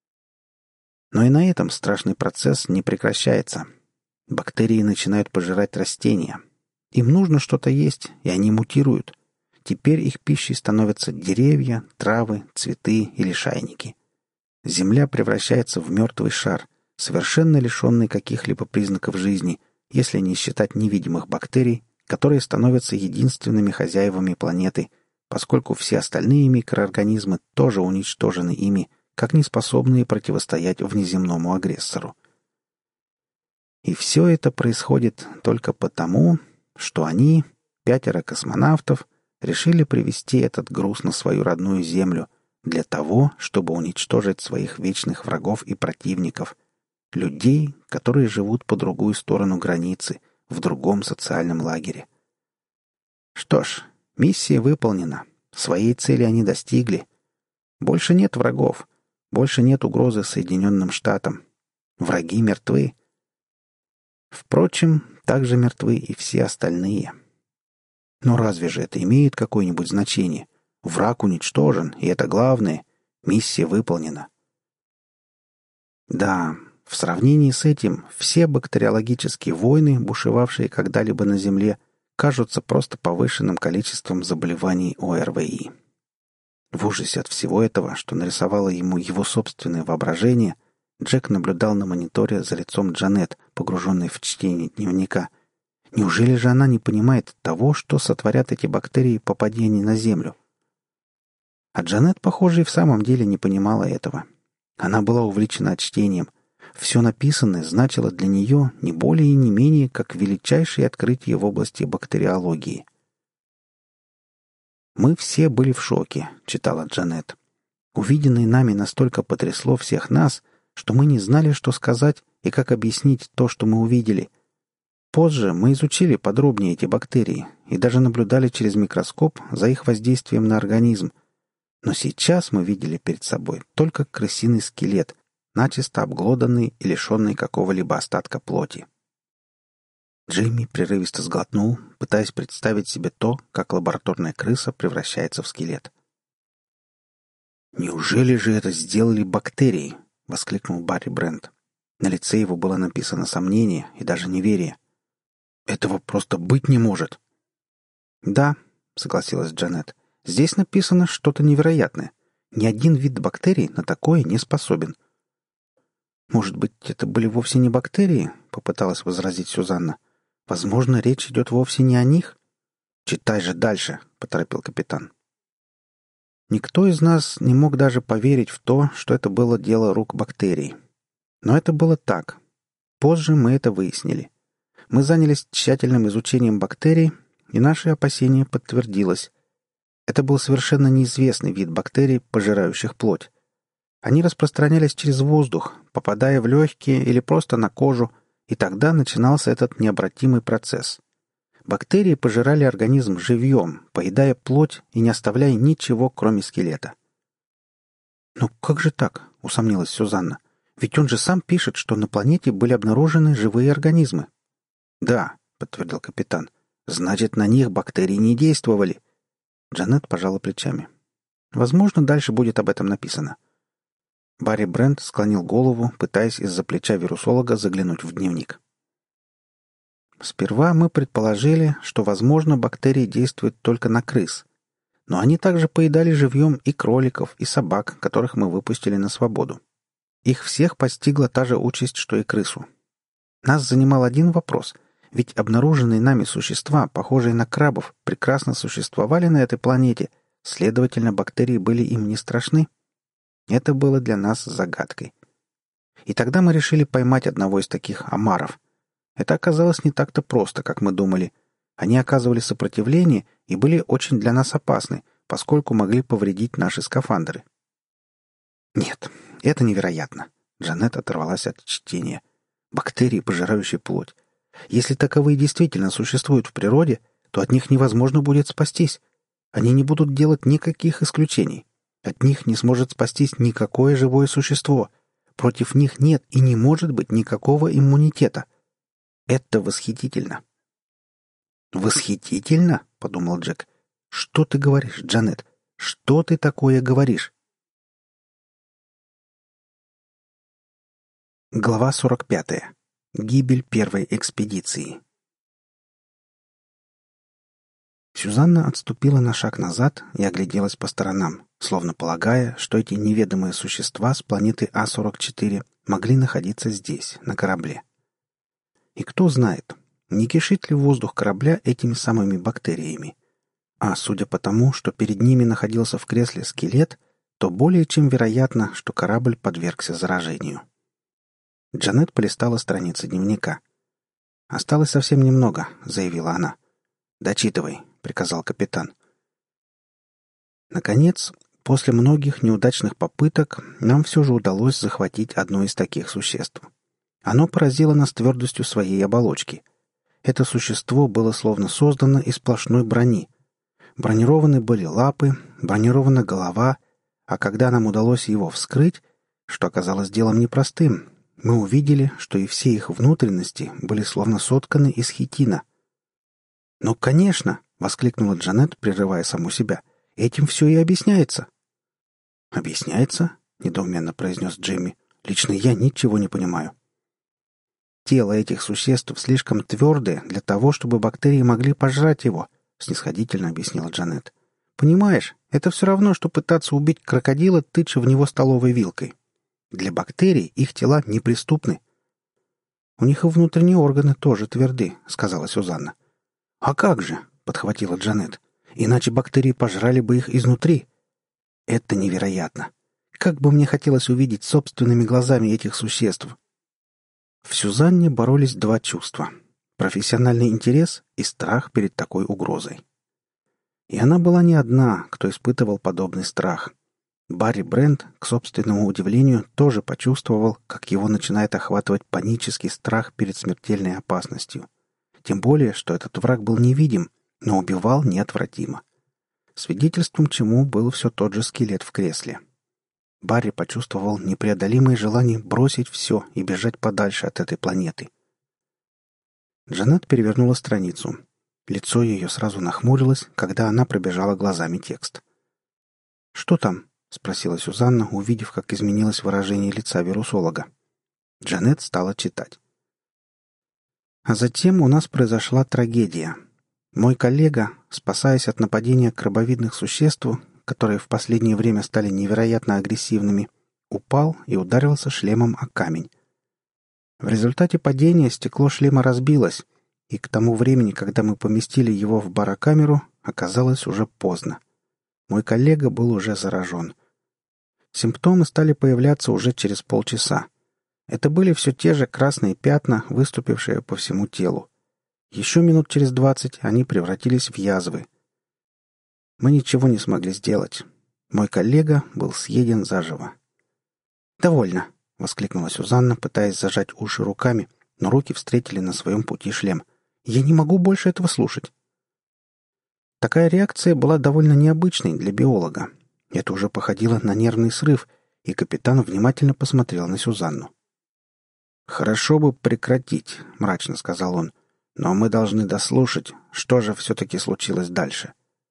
Но и на этом страшный процесс не прекращается. Бактерии начинают пожирать растения. Им нужно что-то есть, и они мутируют. Теперь их пищей становятся деревья, травы, цветы и лишайники. Земля превращается в мертвый шар, совершенно лишенный каких-либо признаков жизни, если не считать невидимых бактерий, которые становятся единственными хозяевами планеты, поскольку все остальные микроорганизмы тоже уничтожены ими, как неспособные противостоять внеземному агрессору. И все это происходит только потому, что они, 5 космонавтов, решили привезти этот груз на свою родную Землю для того, чтобы уничтожить своих вечных врагов и противников, людей, которые живут по другую сторону границы, в другом социальном лагере. Что ж, миссия выполнена. Своей цели они достигли. Больше нет врагов. Больше нет угрозы Соединенным Штатам. Враги мертвы. Впрочем, также мертвы и все остальные. Но разве же это имеет какое-нибудь значение? Враг уничтожен, и это главное. Миссия выполнена. Да, в сравнении с этим все бактериологические войны, бушевавшие когда-либо на Земле, кажутся просто повышенным количеством заболеваний ОРВИ. В ужасе от всего этого, что нарисовало ему его собственное воображение, Джек наблюдал на мониторе за лицом Джанет, погруженной в чтение дневника. Неужели же она не понимает того, что сотворят эти бактерии, попадя они на Землю? А Джанет, похоже, и в самом деле не понимала этого. Она была увлечена чтением. Все написанное значило для нее не более и не менее, как величайшее открытие в области бактериологии. «Мы все были в шоке», — читала Джанет. «Увиденное нами настолько потрясло всех нас, что мы не знали, что сказать и как объяснить то, что мы увидели. Позже мы изучили подробнее эти бактерии и даже наблюдали через микроскоп за их воздействием на организм. Но сейчас мы видели перед собой только крысиный скелет, начисто обглоданный и лишенный какого-либо остатка плоти». Джимми прерывисто сглотнул, пытаясь представить себе то, как лабораторная крыса превращается в скелет. «Неужели же это сделали бактерии?» — воскликнул Барри Брент. На лице его было написано сомнение и даже неверие. «Этого просто быть не может!» «Да», — согласилась Джанет, — «здесь написано что-то невероятное. Ни один вид бактерий на такое не способен». «Может быть, это были вовсе не бактерии?» — попыталась возразить Сюзанна. «Возможно, речь идет вовсе не о них?» «Читай же дальше», — поторопил капитан. Никто из нас не мог даже поверить в то, что это было дело рук бактерий. Но это было так. Позже мы это выяснили. Мы занялись тщательным изучением бактерий, и наше опасение подтвердилось. Это был совершенно неизвестный вид бактерий, пожирающих плоть. Они распространялись через воздух, попадая в легкие или просто на кожу, и тогда начинался этот необратимый процесс. Бактерии пожирали организм живьем, поедая плоть и не оставляя ничего, кроме скелета. «Ну как же так?» — усомнилась Сюзанна. «Ведь он же сам пишет, что на планете были обнаружены живые организмы». «Да», — подтвердил капитан. «Значит, на них бактерии не действовали». Джанет пожала плечами. «Возможно, дальше будет об этом написано». Барри Брент склонил голову, пытаясь из-за плеча вирусолога заглянуть в дневник. Сперва мы предположили, что, возможно, бактерии действуют только на крыс. Но они также поедали живьем и кроликов, и собак, которых мы выпустили на свободу. Их всех постигла та же участь, что и крысу. Нас занимал один вопрос, ведь обнаруженные нами существа, похожие на крабов, прекрасно существовали на этой планете, следовательно, бактерии были им не страшны. Это было для нас загадкой. И тогда мы решили поймать одного из таких омаров. Это оказалось не так-то просто, как мы думали. Они оказывали сопротивление и были очень для нас опасны, поскольку могли повредить наши скафандры. «Нет, это невероятно!» Джанет оторвалась от чтения. «Бактерии, пожирающие плоть. Если таковые действительно существуют в природе, то от них невозможно будет спастись. Они не будут делать никаких исключений. От них не сможет спастись никакое живое существо. Против них нет и не может быть никакого иммунитета. Это восхитительно!» «Восхитительно?» — подумал Джек. «Что ты говоришь, Джанет? Что ты такое говоришь?» Глава 45. Гибель первой экспедиции. Сюзанна отступила на шаг назад и огляделась по сторонам, словно полагая, что эти неведомые существа с планеты А-44 могли находиться здесь, на корабле. И кто знает, не кишит ли воздух корабля этими самыми бактериями. А судя по тому, что перед ними находился в кресле скелет, то более чем вероятно, что корабль подвергся заражению. Джанет полистала страницы дневника. «Осталось совсем немного», — заявила она. «Дочитывай», — приказал капитан. Наконец, после многих неудачных попыток, нам все же удалось захватить одно из таких существ. Оно поразило нас твердостью своей оболочки. Это существо было словно создано из сплошной брони. Бронированы были лапы, бронирована голова, а когда нам удалось его вскрыть, что оказалось делом непростым, мы увидели, что и все их внутренности были словно сотканы из хитина. «Ну, конечно!» — воскликнула Джанет, прерывая саму себя. «Этим все и объясняется». «Объясняется?» — недоуменно произнес Джимми. «Лично я ничего не понимаю». «Тело этих существ слишком твердое для того, чтобы бактерии могли пожрать его», — снисходительно объяснила Джанет. «Понимаешь, это все равно, что пытаться убить крокодила, тыча в него столовой вилкой. Для бактерий их тела неприступны. «У них и внутренние органы тоже тверды», — сказала Сюзанна. «А как же?» — подхватила Джанет. «Иначе бактерии пожрали бы их изнутри». «Это невероятно! Как бы мне хотелось увидеть собственными глазами этих существ!» В Сюзанне боролись два чувства — профессиональный интерес и страх перед такой угрозой. И она была не одна, кто испытывал подобный страх. Барри Брент, к собственному удивлению, тоже почувствовал, как его начинает охватывать панический страх перед смертельной опасностью. Тем более, что этот враг был невидим, но убивал неотвратимо. Свидетельством чему был все тот же скелет в кресле. Барри почувствовал непреодолимое желание бросить все и бежать подальше от этой планеты. Джанет перевернула страницу. Лицо ее сразу нахмурилось, когда она пробежала глазами текст. «Что там?» — спросила Сюзанна, увидев, как изменилось выражение лица вирусолога. Джанет стала читать. «А затем у нас произошла трагедия. Мой коллега, спасаясь от нападения крабовидных существ, которые в последнее время стали невероятно агрессивными, упал и ударился шлемом о камень. В результате падения стекло шлема разбилось, и к тому времени, когда мы поместили его в барокамеру, оказалось уже поздно. Мой коллега был уже заражен. Симптомы стали появляться уже через полчаса. Это были все те же красные пятна, выступившие по всему телу. Еще минут через 20 они превратились в язвы. Мы ничего не смогли сделать. Мой коллега был съеден заживо. «Довольно!» — воскликнула Сюзанна, пытаясь зажать уши руками, но руки встретили на своем пути шлем. «Я не могу больше этого слушать!» Такая реакция была довольно необычной для биолога. Это уже походило на нервный срыв, и капитан внимательно посмотрел на Сюзанну. «Хорошо бы прекратить», — мрачно сказал он, — «но мы должны дослушать, что же все-таки случилось дальше».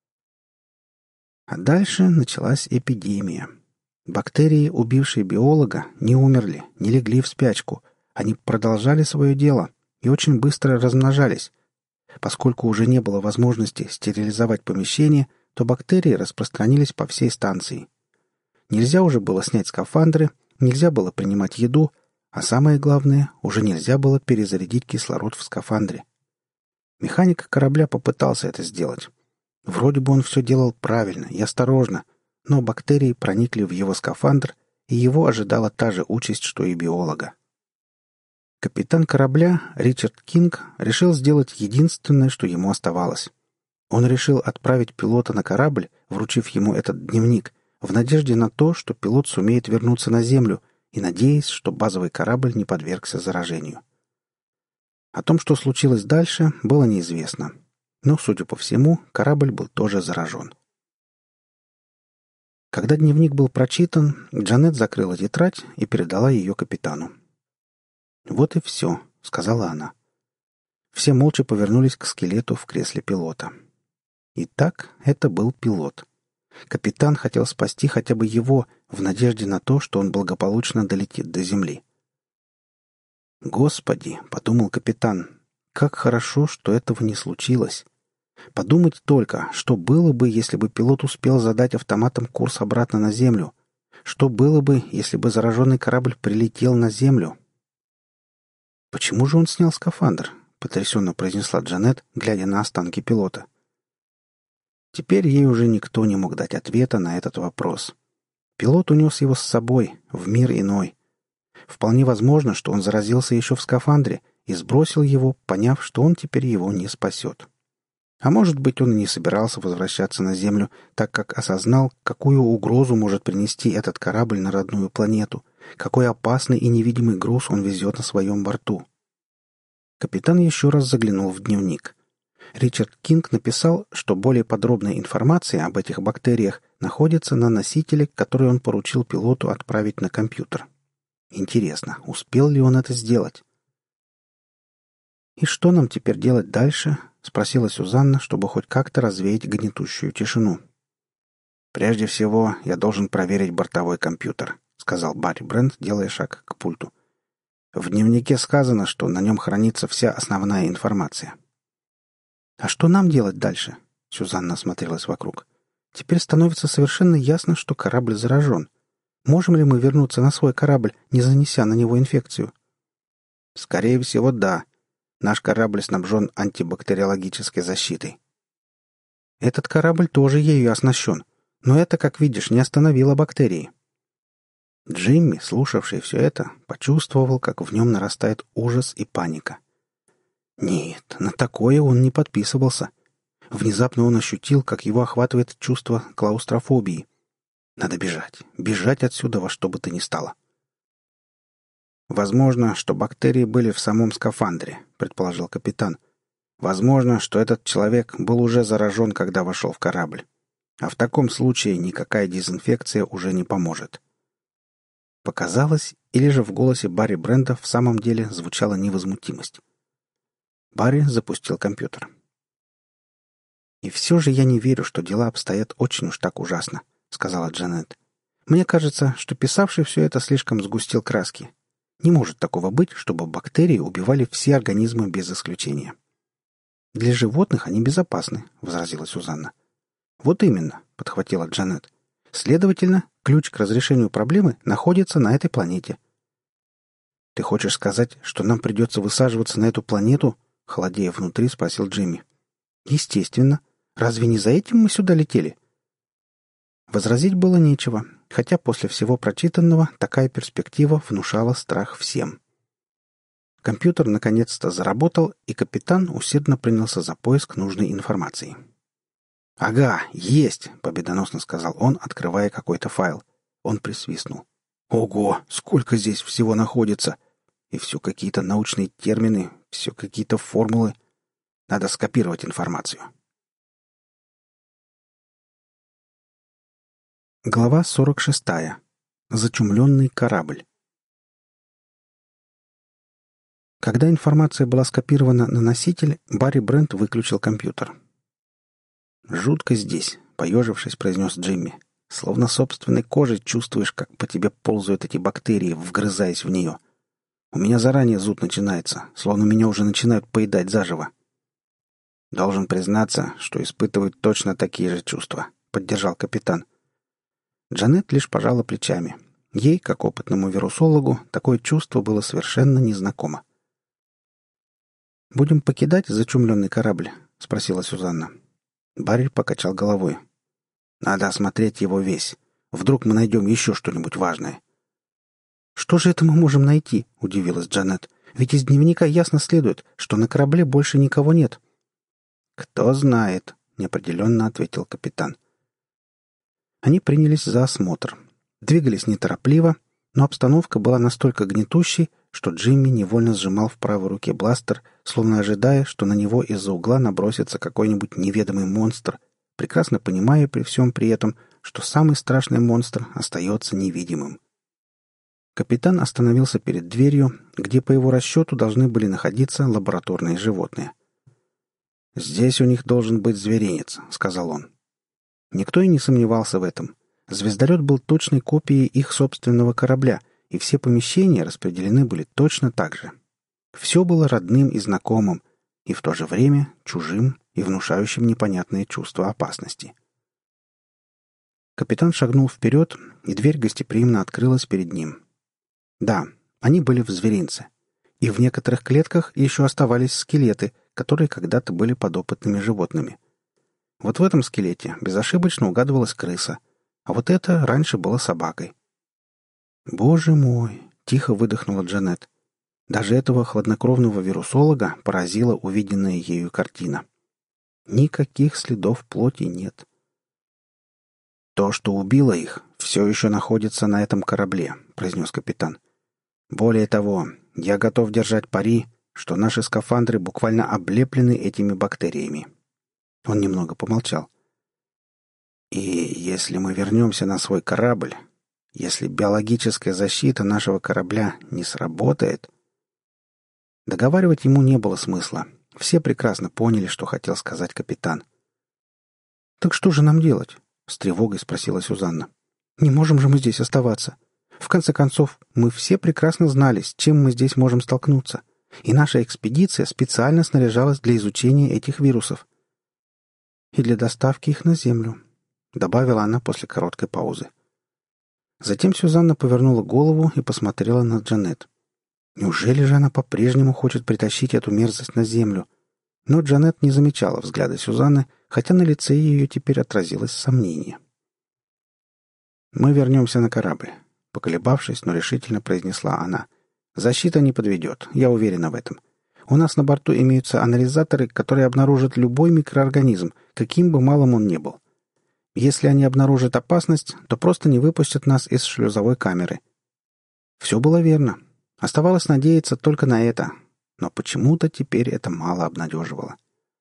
А дальше началась эпидемия. Бактерии, убившие биолога, не умерли, не легли в спячку. Они продолжали свое дело и очень быстро размножались. Поскольку уже не было возможности стерилизовать помещение, то бактерии распространились по всей станции. Нельзя уже было снять скафандры, нельзя было принимать еду, а самое главное, уже нельзя было перезарядить кислород в скафандре. Механик корабля попытался это сделать. Вроде бы он все делал правильно и осторожно, но бактерии проникли в его скафандр, и его ожидала та же участь, что и биолога. Капитан корабля Ричард Кинг решил сделать единственное, что ему оставалось. Он решил отправить пилота на корабль, вручив ему этот дневник, в надежде на то, что пилот сумеет вернуться на Землю, и надеясь, что базовый корабль не подвергся заражению. О том, что случилось дальше, было неизвестно. Но, судя по всему, корабль был тоже заражен. Когда дневник был прочитан, Джанет закрыла тетрадь и передала ее капитану. «Вот и все», — сказала она. Все молча повернулись к скелету в кресле пилота. Итак, это был пилот. Капитан хотел спасти хотя бы его, в надежде на то, что он благополучно долетит до земли. «Господи!» — подумал капитан. «Как хорошо, что этого не случилось!» Подумать только, что было бы, если бы пилот успел задать автоматом курс обратно на Землю. Что было бы, если бы зараженный корабль прилетел на Землю? «Почему же он снял скафандр?» — потрясенно произнесла Джанет, глядя на останки пилота. Теперь ей уже никто не мог дать ответа на этот вопрос. Пилот унес его с собой, в мир иной. Вполне возможно, что он заразился еще в скафандре и сбросил его, поняв, что он теперь его не спасет. А может быть, он и не собирался возвращаться на Землю, так как осознал, какую угрозу может принести этот корабль на родную планету, какой опасный и невидимый груз он везет на своем борту. Капитан еще раз заглянул в дневник. Ричард Кинг написал, что более подробная информация об этих бактериях находится на носителе, который он поручил пилоту отправить на компьютер. Интересно, успел ли он это сделать? «И что нам теперь делать дальше?» — спросила Сюзанна, чтобы хоть как-то развеять гнетущую тишину. «Прежде всего, я должен проверить бортовой компьютер», — сказал Барри Брент, делая шаг к пульту. «В дневнике сказано, что на нем хранится вся основная информация». «А что нам делать дальше?» — Сюзанна осмотрелась вокруг. «Теперь становится совершенно ясно, что корабль заражен. Можем ли мы вернуться на свой корабль, не занеся на него инфекцию? Скорее всего, да. Наш корабль снабжен антибактериологической защитой. Этот корабль тоже ею оснащен, но это, как видишь, не остановило бактерии. Джимми, слушавший все это, почувствовал, как в нем нарастает ужас и паника. Нет, на такое он не подписывался. Внезапно он ощутил, как его охватывает чувство клаустрофобии. Надо бежать. Бежать отсюда во что бы то ни стало. «Возможно, что бактерии были в самом скафандре», — предположил капитан. «Возможно, что этот человек был уже заражен, когда вошел в корабль. А в таком случае никакая дезинфекция уже не поможет». Показалось, или же в голосе Барри Брента в самом деле звучала невозмутимость. Барри запустил компьютер. «И все же я не верю, что дела обстоят очень уж так ужасно», — сказала Джанет. «Мне кажется, что писавший все это слишком сгустил краски. Не может такого быть, чтобы бактерии убивали все организмы без исключения». «Для животных они безопасны», — возразила Сюзанна. «Вот именно», — подхватила Джанет. «Следовательно, ключ к разрешению проблемы находится на этой планете». «Ты хочешь сказать, что нам придется высаживаться на эту планету?» — холодея внутри, спросил Джимми. «Естественно. Разве не за этим мы сюда летели?» Возразить было нечего, хотя после всего прочитанного такая перспектива внушала страх всем. Компьютер наконец-то заработал, и капитан усердно принялся за поиск нужной информации. «Ага, есть!» — победоносно сказал он, открывая какой-то файл. Он присвистнул. «Ого, сколько здесь всего находится! И все какие-то научные термины, все какие-то формулы. Надо скопировать информацию». Глава 46. Зачумленный корабль. Когда информация была скопирована на носитель, Барри Брент выключил компьютер. «Жутко здесь», — поежившись, произнес Джимми. «Словно собственной кожей чувствуешь, как по тебе ползают эти бактерии, вгрызаясь в нее. У меня заранее зуд начинается, словно меня уже начинают поедать заживо». «Должен признаться, что испытывают точно такие же чувства», — поддержал капитан. Джанет лишь пожала плечами. Ей, как опытному вирусологу, такое чувство было совершенно незнакомо. «Будем покидать зачумленный корабль?» — спросила Сюзанна. Барри покачал головой. «Надо осмотреть его весь. Вдруг мы найдем еще что-нибудь важное». «Что же это мы можем найти?» — удивилась Джанет. «Ведь из дневника ясно следует, что на корабле больше никого нет». «Кто знает», — неопределенно ответил капитан. Они принялись за осмотр. Двигались неторопливо, но обстановка была настолько гнетущей, что Джимми невольно сжимал в правой руке бластер, словно ожидая, что на него из-за угла набросится какой-нибудь неведомый монстр, прекрасно понимая при всем при этом, что самый страшный монстр остается невидимым. Капитан остановился перед дверью, где, по его расчету, должны были находиться лабораторные животные. «Здесь у них должен быть зверинец», — сказал он. Никто и не сомневался в этом. Звездолет был точной копией их собственного корабля, и все помещения распределены были точно так же. Все было родным и знакомым, и в то же время чужим и внушающим непонятные чувства опасности. Капитан шагнул вперед, и дверь гостеприимно открылась перед ним. Да, они были в зверинце, и в некоторых клетках еще оставались скелеты, которые когда-то были подопытными животными. Вот в этом скелете безошибочно угадывалась крыса, а вот это раньше было собакой. «Боже мой!» — тихо выдохнула Джанет. Даже этого хладнокровного вирусолога поразила увиденная ею картина. Никаких следов плоти нет. «То, что убило их, все еще находится на этом корабле», — произнес капитан. «Более того, я готов держать пари, что наши скафандры буквально облеплены этими бактериями». Он немного помолчал. «И если мы вернемся на свой корабль, если биологическая защита нашего корабля не сработает...» Договаривать ему не было смысла. Все прекрасно поняли, что хотел сказать капитан. «Так что же нам делать?» — с тревогой спросила Сюзанна. «Не можем же мы здесь оставаться. В конце концов, мы все прекрасно знали, с чем мы здесь можем столкнуться, и наша экспедиция специально снаряжалась для изучения этих вирусов. И для доставки их на Землю», — добавила она после короткой паузы. Затем Сюзанна повернула голову и посмотрела на Джанет. Неужели же она по-прежнему хочет притащить эту мерзость на землю? Но Джанет не замечала взгляда Сюзанны, хотя на лице ее теперь отразилось сомнение. «Мы вернемся на корабль», — поколебавшись, но решительно произнесла она. «Защита не подведет, я уверена в этом. У нас на борту имеются анализаторы, которые обнаружат любой микроорганизм, каким бы малым он ни был. Если они обнаружат опасность, то просто не выпустят нас из шлюзовой камеры». Все было верно. Оставалось надеяться только на это. Но почему-то теперь это мало обнадеживало.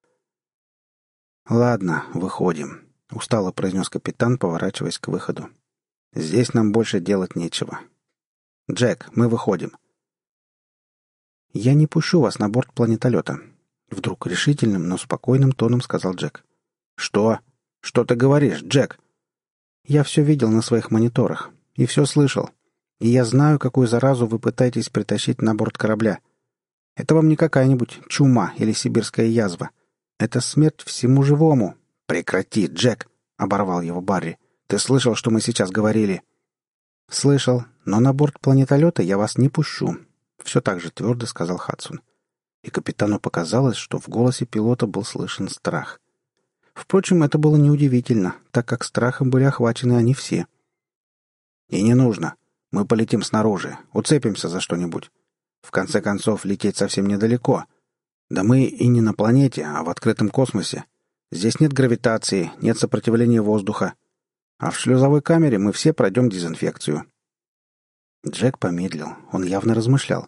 «Ладно, выходим», — устало произнес капитан, поворачиваясь к выходу. «Здесь нам больше делать нечего. Джек, мы выходим». «Я не пущу вас на борт планетолета», — вдруг решительным, но спокойным тоном сказал Джек. «Что? Что ты говоришь, Джек?» «Я все видел на своих мониторах и все слышал. И я знаю, какую заразу вы пытаетесь притащить на борт корабля. Это вам не какая-нибудь чума или сибирская язва. Это смерть всему живому». «Прекрати, Джек!» — оборвал его Барри. «Ты слышал, что мы сейчас говорили?» «Слышал, но на борт планетолета я вас не пущу», — все так же твердо сказал Хадсон. И капитану показалось, что в голосе пилота был слышен страх. Впрочем, это было неудивительно, так как страхом были охвачены они все. «И не нужно. Мы полетим снаружи, уцепимся за что-нибудь. В конце концов, лететь совсем недалеко. Да мы и не на планете, а в открытом космосе. Здесь нет гравитации, нет сопротивления воздуха. А в шлюзовой камере мы все пройдем дезинфекцию». Джек помедлил, он явно размышлял.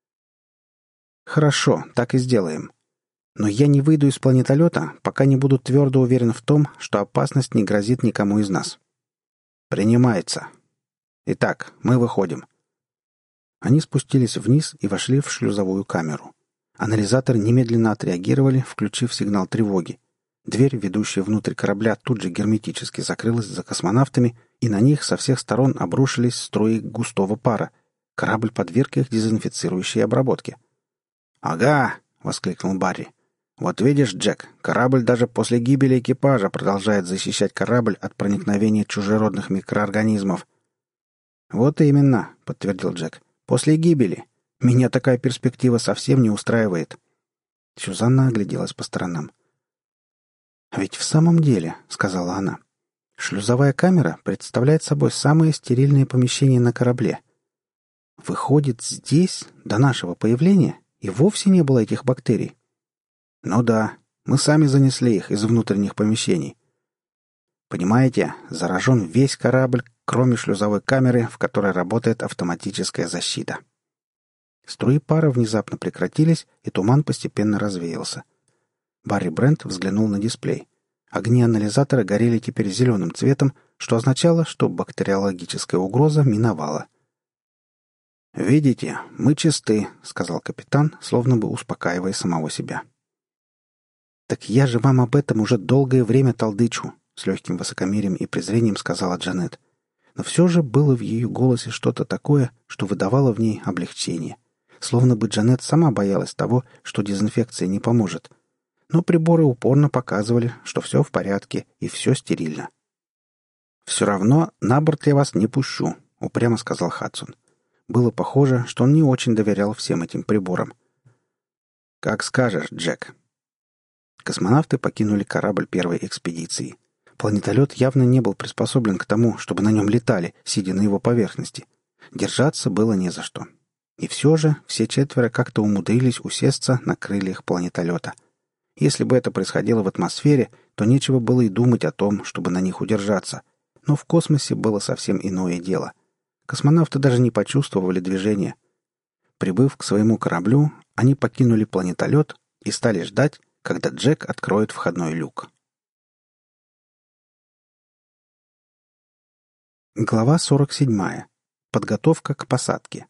«Хорошо, так и сделаем. Но я не выйду из планетолета, пока не буду твердо уверен в том, что опасность не грозит никому из нас». «Принимается. Итак, мы выходим». Они спустились вниз и вошли в шлюзовую камеру. Анализаторы немедленно отреагировали, включив сигнал тревоги. Дверь, ведущая внутрь корабля, тут же герметически закрылась за космонавтами, и на них со всех сторон обрушились струи густого пара. Корабль подверг их дезинфицирующей обработке. «Ага!» — воскликнул Барри. «Вот видишь, Джек, корабль даже после гибели экипажа продолжает защищать корабль от проникновения чужеродных микроорганизмов». «Вот именно», — подтвердил Джек. «После гибели. Меня такая перспектива совсем не устраивает». Сюзанна огляделась по сторонам. «Ведь в самом деле», — сказала она, — «шлюзовая камера представляет собой самое стерильное помещение на корабле. Выходит, здесь, до нашего появления, и вовсе не было этих бактерий». «Ну да, мы сами занесли их из внутренних помещений. Понимаете, заражен весь корабль, кроме шлюзовой камеры, в которой работает автоматическая защита». Струи пара внезапно прекратились, и туман постепенно развеялся. Барри Брент взглянул на дисплей. Огни анализатора горели теперь зеленым цветом, что означало, что бактериологическая угроза миновала. «Видите, мы чисты», — сказал капитан, словно бы успокаивая самого себя. «Так я же вам об этом уже долгое время толдычу», — с легким высокомерием и презрением сказала Джанет. Но все же было в ее голосе что-то такое, что выдавало в ней облегчение. Словно бы Джанет сама боялась того, что дезинфекция не поможет. Но приборы упорно показывали, что все в порядке и все стерильно. «Все равно на борт я вас не пущу», — упрямо сказал Хадсон. Было похоже, что он не очень доверял всем этим приборам. «Как скажешь, Джек». Космонавты покинули корабль первой экспедиции. Планетолет явно не был приспособлен к тому, чтобы на нем летали, сидя на его поверхности. Держаться было не за что. И все же все четверо как-то умудрились усесться на крыльях планетолета. Если бы это происходило в атмосфере, то нечего было и думать о том, чтобы на них удержаться. Но в космосе было совсем иное дело. Космонавты даже не почувствовали движения. Прибыв к своему кораблю, они покинули планетолет и стали ждать, когда Джек откроет входной люк. Глава 47. Подготовка к посадке.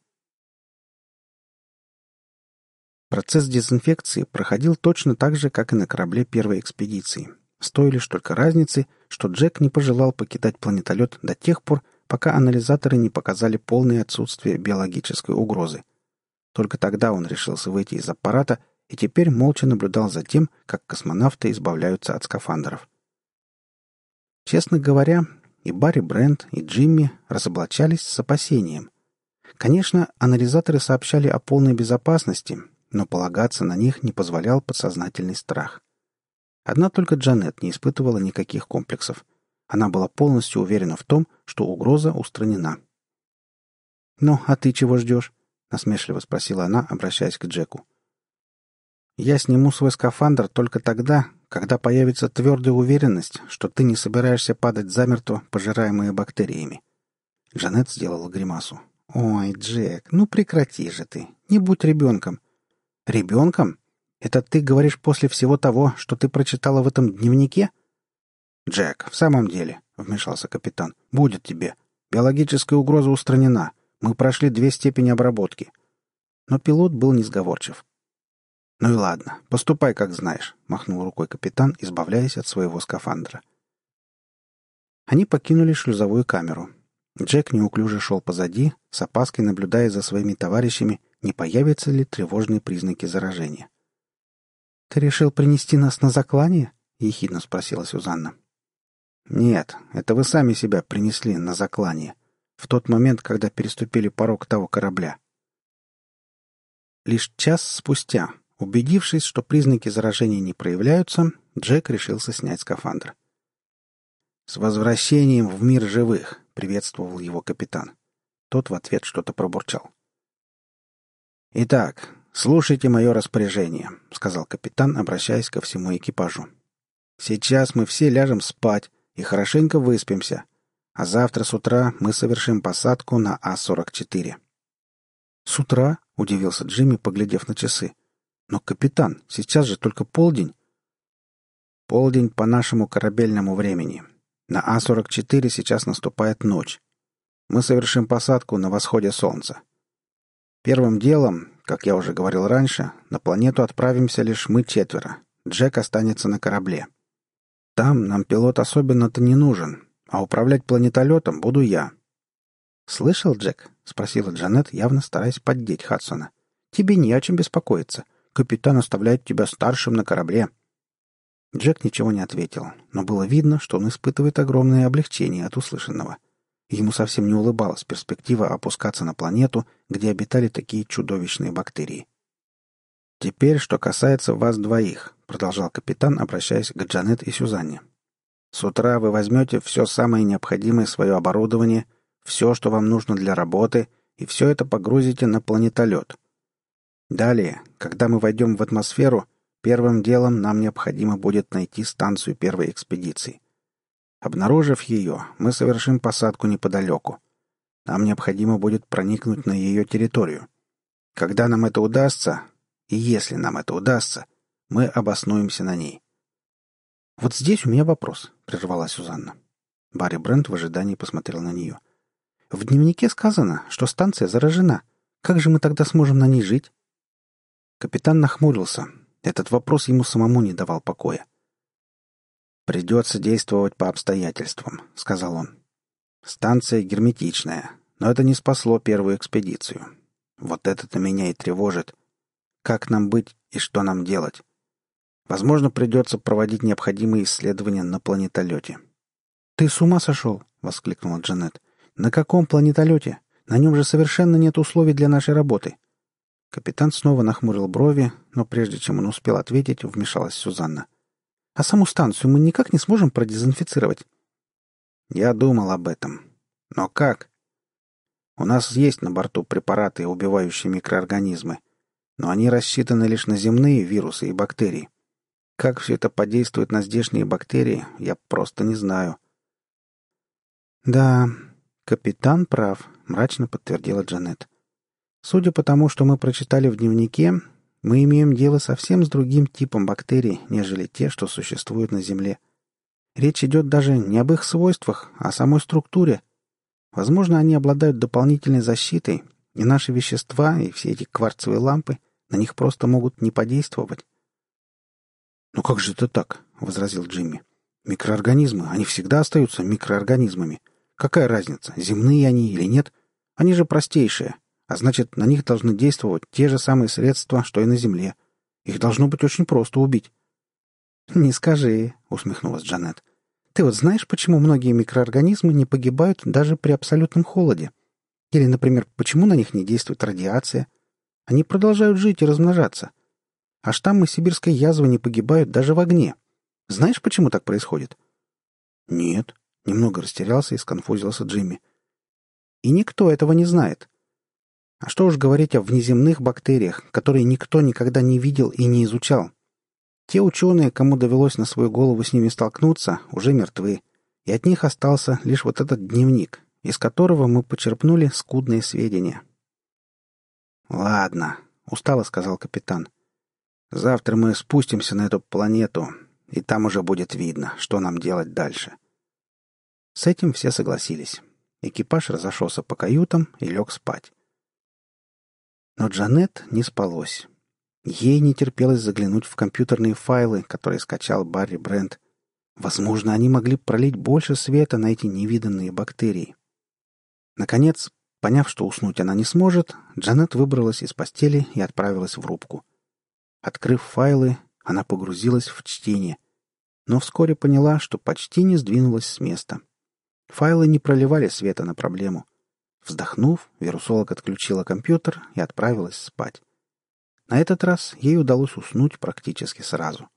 Процесс дезинфекции проходил точно так же, как и на корабле первой экспедиции. С той лишь только разницей, что Джек не пожелал покидать планетолет до тех пор, пока анализаторы не показали полное отсутствие биологической угрозы. Только тогда он решился выйти из аппарата и теперь молча наблюдал за тем, как космонавты избавляются от скафандров. Честно говоря, И Барри Брент, и Джимми разоблачались с опасением. Конечно, анализаторы сообщали о полной безопасности, но полагаться на них не позволял подсознательный страх. Одна только Джанет не испытывала никаких комплексов. Она была полностью уверена в том, что угроза устранена. «Ну, а ты чего ждешь?» — насмешливо спросила она, обращаясь к Джеку. «Я сниму свой скафандр только тогда, когда появится твердая уверенность, что ты не собираешься падать замертво, пожираемые бактериями». Джанет сделала гримасу. «Ой, Джек, ну прекрати же ты. Не будь ребенком». «Ребенком? Это ты говоришь после всего того, что ты прочитала в этом дневнике?» «Джек, в самом деле», — вмешался капитан, — «будет тебе. Биологическая угроза устранена. Мы прошли 2 степени обработки». Но пилот был несговорчив. «Ну и ладно, поступай, как знаешь», — махнул рукой капитан, избавляясь от своего скафандра. Они покинули шлюзовую камеру. Джек неуклюже шел позади, с опаской наблюдая за своими товарищами, не появятся ли тревожные признаки заражения. «Ты решил принести нас на заклание?» — ехидно спросила Сюзанна. «Нет, это вы сами себя принесли на заклание, в тот момент, когда переступили порог того корабля». Лишь час спустя, убедившись, что признаки заражения не проявляются, Джек решился снять скафандр. «С возвращением в мир живых!» — приветствовал его капитан. Тот в ответ что-то пробурчал. «Итак, слушайте мое распоряжение», — сказал капитан, обращаясь ко всему экипажу. «Сейчас мы все ляжем спать и хорошенько выспимся, а завтра с утра мы совершим посадку на А-44». «С утра?» — удивился Джимми, поглядев на часы. «Но, капитан, сейчас же только полдень». «Полдень по нашему корабельному времени. На А-44 сейчас наступает ночь. Мы совершим посадку на восходе солнца. Первым делом, как я уже говорил раньше, на планету отправимся лишь мы 4. Джек останется на корабле. Там нам пилот особенно-то не нужен, а управлять планетолетом буду я». «Слышал, Джек?» — спросила Джанет, явно стараясь поддеть Хадсона. «Тебе не о чем беспокоиться. Капитан оставляет тебя старшим на корабле». Джек ничего не ответил, но было видно, что он испытывает огромное облегчение от услышанного. Ему совсем не улыбалась перспектива опускаться на планету, где обитали такие чудовищные бактерии. «Теперь, что касается вас двоих», — продолжал капитан, обращаясь к Джанет и Сюзанне. «С утра вы возьмете все самое необходимое свое оборудование, все, что вам нужно для работы, и все это погрузите на планетолет. Далее, когда мы войдем в атмосферу, первым делом нам необходимо будет найти станцию первой экспедиции. Обнаружив ее, мы совершим посадку неподалеку. Нам необходимо будет проникнуть на ее территорию. Когда нам это удастся, и если нам это удастся, мы обоснуемся на ней». «Вот здесь у меня вопрос», — прервала Сюзанна. Барри Брент в ожидании посмотрел на нее. «В дневнике сказано, что станция заражена. Как же мы тогда сможем на ней жить?» Капитан нахмурился. Этот вопрос ему самому не давал покоя. «Придется действовать по обстоятельствам», — сказал он. «Станция герметичная, но это не спасло первую экспедицию. Вот это-то меня и тревожит. Как нам быть и что нам делать? Возможно, придется проводить необходимые исследования на планетолете». «Ты с ума сошел?» — воскликнула Джанет. «На каком планетолете? На нем же совершенно нет условий для нашей работы». Капитан снова нахмурил брови, но прежде чем он успел ответить, вмешалась Сюзанна. «А саму станцию мы никак не сможем продезинфицировать?» «Я думал об этом. Но как? У нас есть на борту препараты, убивающие микроорганизмы, но они рассчитаны лишь на земные вирусы и бактерии. Как все это подействует на здешние бактерии, я просто не знаю». «Да, капитан прав», — мрачно подтвердила Джанет. «Судя по тому, что мы прочитали в дневнике, мы имеем дело совсем с другим типом бактерий, нежели те, что существуют на Земле. Речь идет даже не об их свойствах, а о самой структуре. Возможно, они обладают дополнительной защитой, и наши вещества, и все эти кварцевые лампы на них просто могут не подействовать». «Ну как же это так?» — возразил Джимми. «Микроорганизмы, они всегда остаются микроорганизмами. Какая разница, земные они или нет? Они же простейшие, а значит, на них должны действовать те же самые средства, что и на Земле. Их должно быть очень просто убить». «Не скажи», — усмехнулась Джанет. Ты вот знаешь, почему многие микроорганизмы не погибают даже при абсолютном холоде? Или, например, почему на них не действует радиация? Они продолжают жить и размножаться. А штаммы сибирской язвы не погибают даже в огне. Знаешь, почему так происходит? Нет. Немного растерялся и сконфузился Джимми. И никто этого не знает. А что уж говорить о внеземных бактериях, которые никто никогда не видел и не изучал. Те ученые, кому довелось на свою голову с ними столкнуться, уже мертвы, и от них остался лишь вот этот дневник, из которого мы почерпнули скудные сведения. «Ладно», — устало сказал капитан. «Завтра мы спустимся на эту планету, и там уже будет видно, что нам делать дальше». С этим все согласились. Экипаж разошелся по каютам и лег спать. Но Джанет не спалось. Ей не терпелось заглянуть в компьютерные файлы, которые скачал Барри Брент. Возможно, они могли пролить больше света на эти невиданные бактерии. Наконец, поняв, что уснуть она не сможет, Джанет выбралась из постели и отправилась в рубку. Открыв файлы, она погрузилась в чтение, но вскоре поняла, что почти не сдвинулась с места. Файлы не проливали света на проблему. Вздохнув, вирусолог отключила компьютер и отправилась спать. На этот раз ей удалось уснуть практически сразу.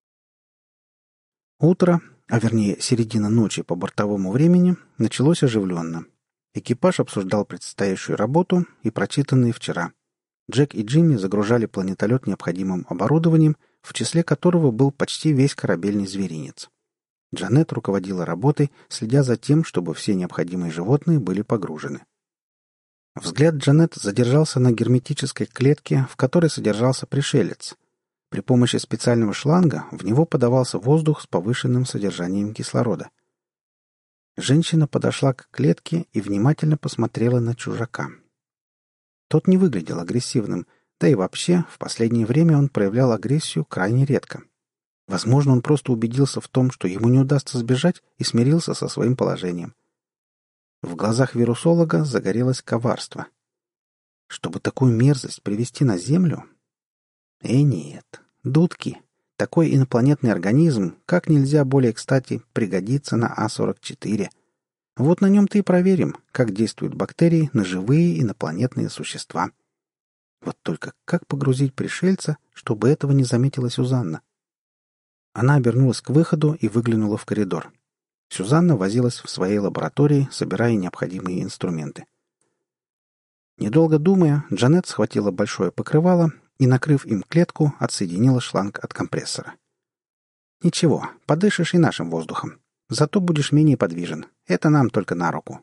Утро, а вернее середина ночи по бортовому времени, началось оживленно. Экипаж обсуждал предстоящую работу и прочитанные вчера. Джек и Джимми загружали планетолет необходимым оборудованием, в числе которого был почти весь корабельный зверинец. Джанет руководила работой, следя за тем, чтобы все необходимые животные были погружены. Взгляд Джанет задержался на герметической клетке, в которой содержался пришелец. При помощи специального шланга в него подавался воздух с повышенным содержанием кислорода. Женщина подошла к клетке и внимательно посмотрела на чужака. Тот не выглядел агрессивным, да и вообще в последнее время он проявлял агрессию крайне редко. Возможно, он просто убедился в том, что ему не удастся сбежать, и смирился со своим положением. В глазах вирусолога загорелось коварство. Чтобы такую мерзость привести на Землю? Нет. Дудки. Такой инопланетный организм как нельзя более кстати пригодится на А-44. Вот на нем-то и проверим, как действуют бактерии на живые инопланетные существа. Вот только как погрузить пришельца, чтобы этого не заметила Сюзанна? Она обернулась к выходу и выглянула в коридор. Сюзанна возилась в своей лаборатории, собирая необходимые инструменты. Недолго думая, Джанет схватила большое покрывало и, накрыв им клетку, отсоединила шланг от компрессора. «Ничего, подышишь и нашим воздухом. Зато будешь менее подвижен. Это нам только на руку».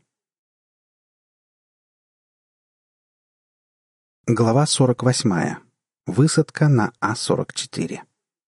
Глава 48. Высадка на А-44.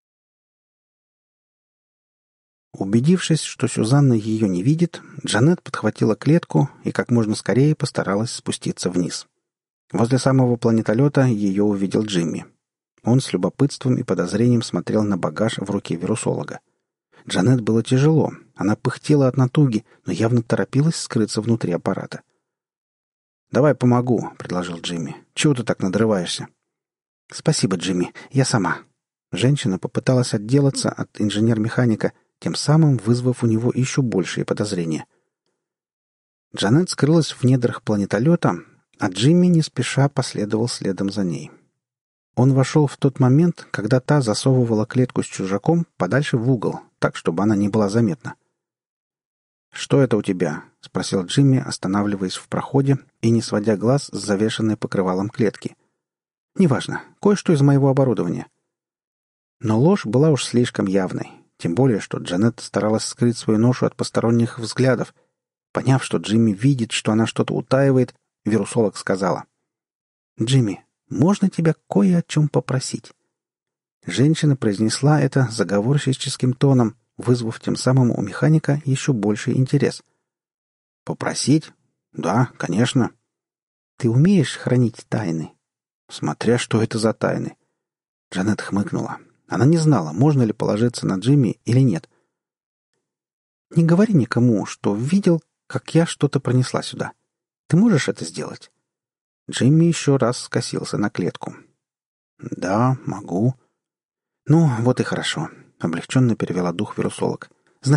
Убедившись, что Сюзанна ее не видит, Джанет подхватила клетку и как можно скорее постаралась спуститься вниз. Возле самого планетолета ее увидел Джимми. Он с любопытством и подозрением смотрел на багаж в руке вирусолога. Джанет было тяжело, она пыхтела от натуги, но явно торопилась скрыться внутри аппарата. «Давай помогу», — предложил Джимми. «Чего ты так надрываешься?» «Спасибо, Джимми, я сама». Женщина попыталась отделаться от инженер-механика, тем самым вызвав у него еще большие подозрения. Джанет скрылась в недрах планетолета, а Джимми не спеша последовал следом за ней. Он вошел в тот момент, когда та засовывала клетку с чужаком подальше в угол, так, чтобы она не была заметна. «Что это у тебя?» — спросил Джимми, останавливаясь в проходе и не сводя глаз с завешенной покрывалом клетки. «Неважно, кое-что из моего оборудования». Но ложь была уж слишком явной. Тем более, что Джанет старалась скрыть свою ношу от посторонних взглядов. Поняв, что Джимми видит, что она что-то утаивает, вирусолог сказала: «Джимми, можно тебя кое о чем попросить?» Женщина произнесла это заговорщическим тоном, вызвав тем самым у механика еще больший интерес. «Попросить? Да, конечно». «Ты умеешь хранить тайны?» «Смотря что это за тайны». Джанет хмыкнула. Она не знала, можно ли положиться на Джимми или нет. «Не говори никому, что видел, как я что-то пронесла сюда. Ты можешь это сделать?» Джимми еще раз скосился на клетку. «Да, могу». «Ну, вот и хорошо», — облегченно перевела дух вирусолог. «Значит,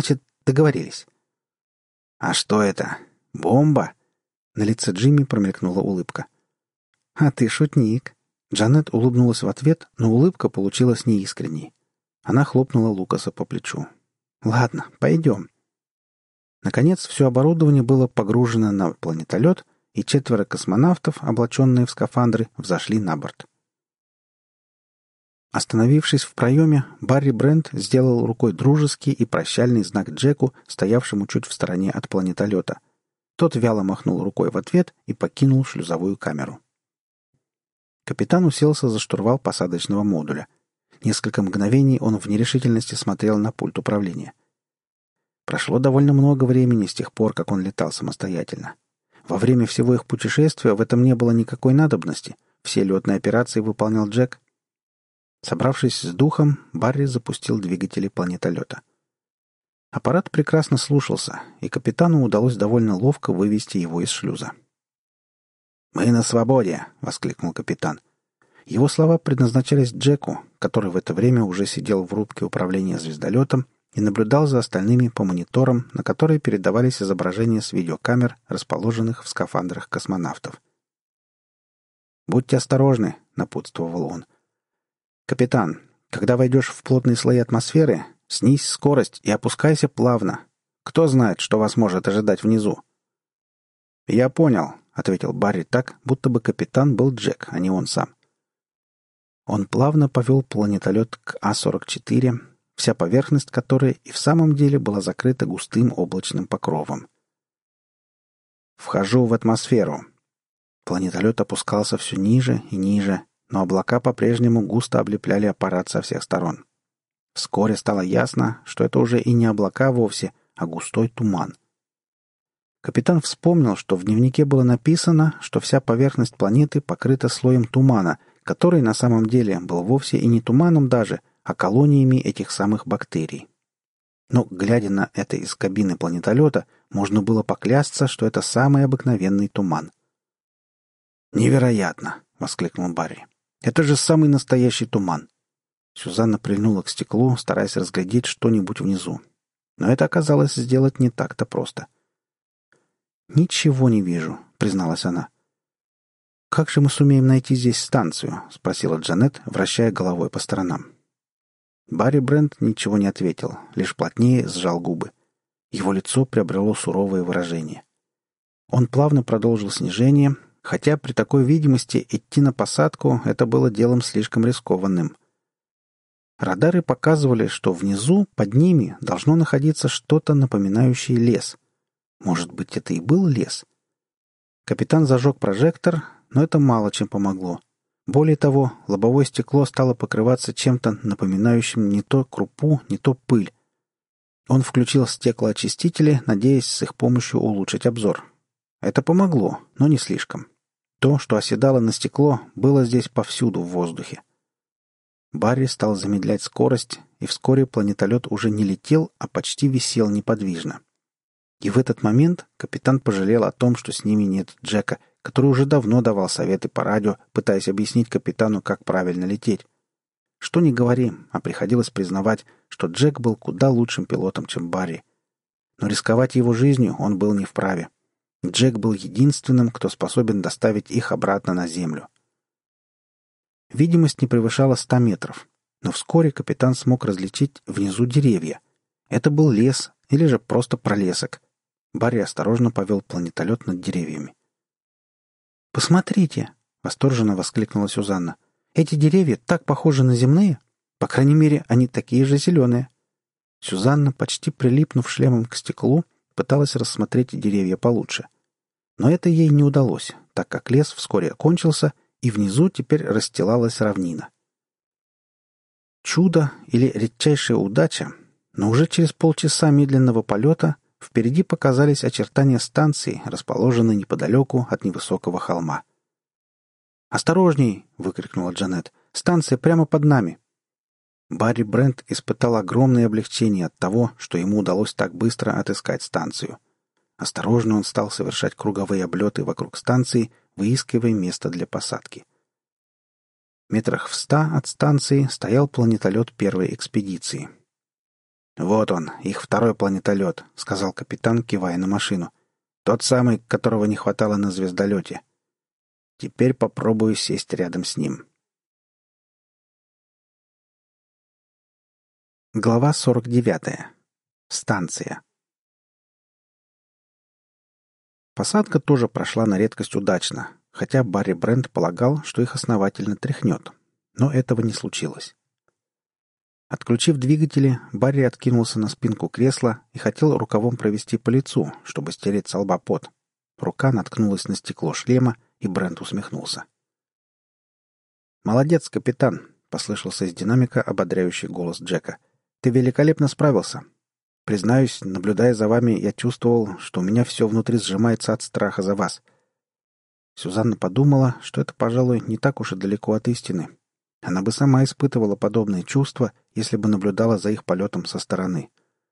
Договорились». «А что это? Бомба?» На лице Джимми промелькнула улыбка. «А ты шутник». Джанет улыбнулась в ответ, но улыбка получилась неискренней. Она хлопнула Лукаса по плечу. «Ладно, пойдем». Наконец, все оборудование было погружено на планетолет, и 4 космонавтов, облаченные в скафандры, взошли на борт. Остановившись в проеме, Барри Брент сделал рукой дружеский и прощальный знак Джеку, стоявшему чуть в стороне от планетолета. Тот вяло махнул рукой в ответ и покинул шлюзовую камеру. Капитан уселся за штурвал посадочного модуля. Несколько мгновений он в нерешительности смотрел на пульт управления. Прошло довольно много времени с тех пор, как он летал самостоятельно. Во время всего их путешествия в этом не было никакой надобности. Все летные операции выполнял Джек. Собравшись с духом, Барри запустил двигатели планетолета. Аппарат прекрасно слушался, и капитану удалось довольно ловко вывести его из шлюза. «Мы на свободе!» — воскликнул капитан. Его слова предназначались Джеку, который в это время уже сидел в рубке управления звездолетом и наблюдал за остальными по мониторам, на которые передавались изображения с видеокамер, расположенных в скафандрах космонавтов. «Будьте осторожны», — напутствовал он. «Капитан, когда войдешь в плотные слои атмосферы, снизь скорость и опускайся плавно. Кто знает, что вас может ожидать внизу?» «Я понял», — ответил Барри так, будто бы капитан был Джек, а не он сам. Он плавно повел планетолет к А-44, вся поверхность которой и в самом деле была закрыта густым облачным покровом. «Вхожу в атмосферу». Планетолет опускался все ниже и ниже, но облака по-прежнему густо облепляли аппарат со всех сторон. Вскоре стало ясно, что это уже и не облака вовсе, а густой туман. Капитан вспомнил, что в дневнике было написано, что вся поверхность планеты покрыта слоем тумана, который на самом деле был вовсе и не туманом даже, а колониями этих самых бактерий. Но, глядя на это из кабины планетолета, можно было поклясться, что это самый обыкновенный туман. «Невероятно!» — воскликнул Барри. «Это же самый настоящий туман!» Сюзанна прильнула к стеклу, стараясь разглядеть что-нибудь внизу. Но это оказалось сделать не так-то просто. «Ничего не вижу», — призналась она. «Как же мы сумеем найти здесь станцию?» — спросила Джанет, вращая головой по сторонам. Барри Брент ничего не ответил, лишь плотнее сжал губы. Его лицо приобрело суровое выражение. Он плавно продолжил снижение, хотя при такой видимости идти на посадку это было делом слишком рискованным. Радары показывали, что внизу, под ними, должно находиться что-то напоминающее лес. Может быть, это и был лес? Капитан зажег прожектор, но это мало чем помогло. Более того, лобовое стекло стало покрываться чем-то напоминающим не то крупу, не то пыль. Он включил стеклоочистители, надеясь с их помощью улучшить обзор. Это помогло, но не слишком. То, что оседало на стекло, было здесь повсюду в воздухе. Барри стал замедлять скорость, и вскоре планетолет уже не летел, а почти висел неподвижно. И в этот момент капитан пожалел о том, что с ними нет Джека, который уже давно давал советы по радио, пытаясь объяснить капитану, как правильно лететь. Что ни говори, а приходилось признавать, что Джек был куда лучшим пилотом, чем Барри. Но рисковать его жизнью он был не вправе. Джек был единственным, кто способен доставить их обратно на Землю. Видимость не превышала 100 метров, но вскоре капитан смог различить внизу деревья. Это был лес или же просто пролесок. Барри осторожно повел планетолет над деревьями. «Посмотрите!» — восторженно воскликнула Сюзанна. «Эти деревья так похожи на земные. По крайней мере, они такие же зеленые». Сюзанна, почти прилипнув шлемом к стеклу, пыталась рассмотреть деревья получше. Но это ей не удалось, так как лес вскоре окончился, и внизу теперь расстилалась равнина. Чудо или редчайшая удача, но уже через полчаса медленного полета впереди показались очертания станции, расположенной неподалеку от невысокого холма. «Осторожней!» — выкрикнула Джанет. «Станция прямо под нами!» Барри Брент испытал огромное облегчение от того, что ему удалось так быстро отыскать станцию. Осторожно он стал совершать круговые облеты вокруг станции, выискивая место для посадки. Метрах в 100 от станции стоял планетолет первой экспедиции. «Вот он, их второй планетолет», — сказал капитан, кивая на машину. «Тот самый, которого не хватало на звездолете. Теперь попробую сесть рядом с ним». Глава 49. Станция. Посадка тоже прошла на редкость удачно, хотя Барри Брент полагал, что их основательно тряхнет. Но этого не случилось. Отключив двигатели, Барри откинулся на спинку кресла и хотел рукавом провести по лицу, чтобы стереть со лба пот. Рука наткнулась на стекло шлема, и Брент усмехнулся. «Молодец, капитан!» — послышался из динамика ободряющий голос Джека. «Ты великолепно справился. Признаюсь, наблюдая за вами, я чувствовал, что у меня все внутри сжимается от страха за вас». Сюзанна подумала, что это, пожалуй, не так уж и далеко от истины. Она бы сама испытывала подобные чувства, если бы наблюдала за их полетом со стороны.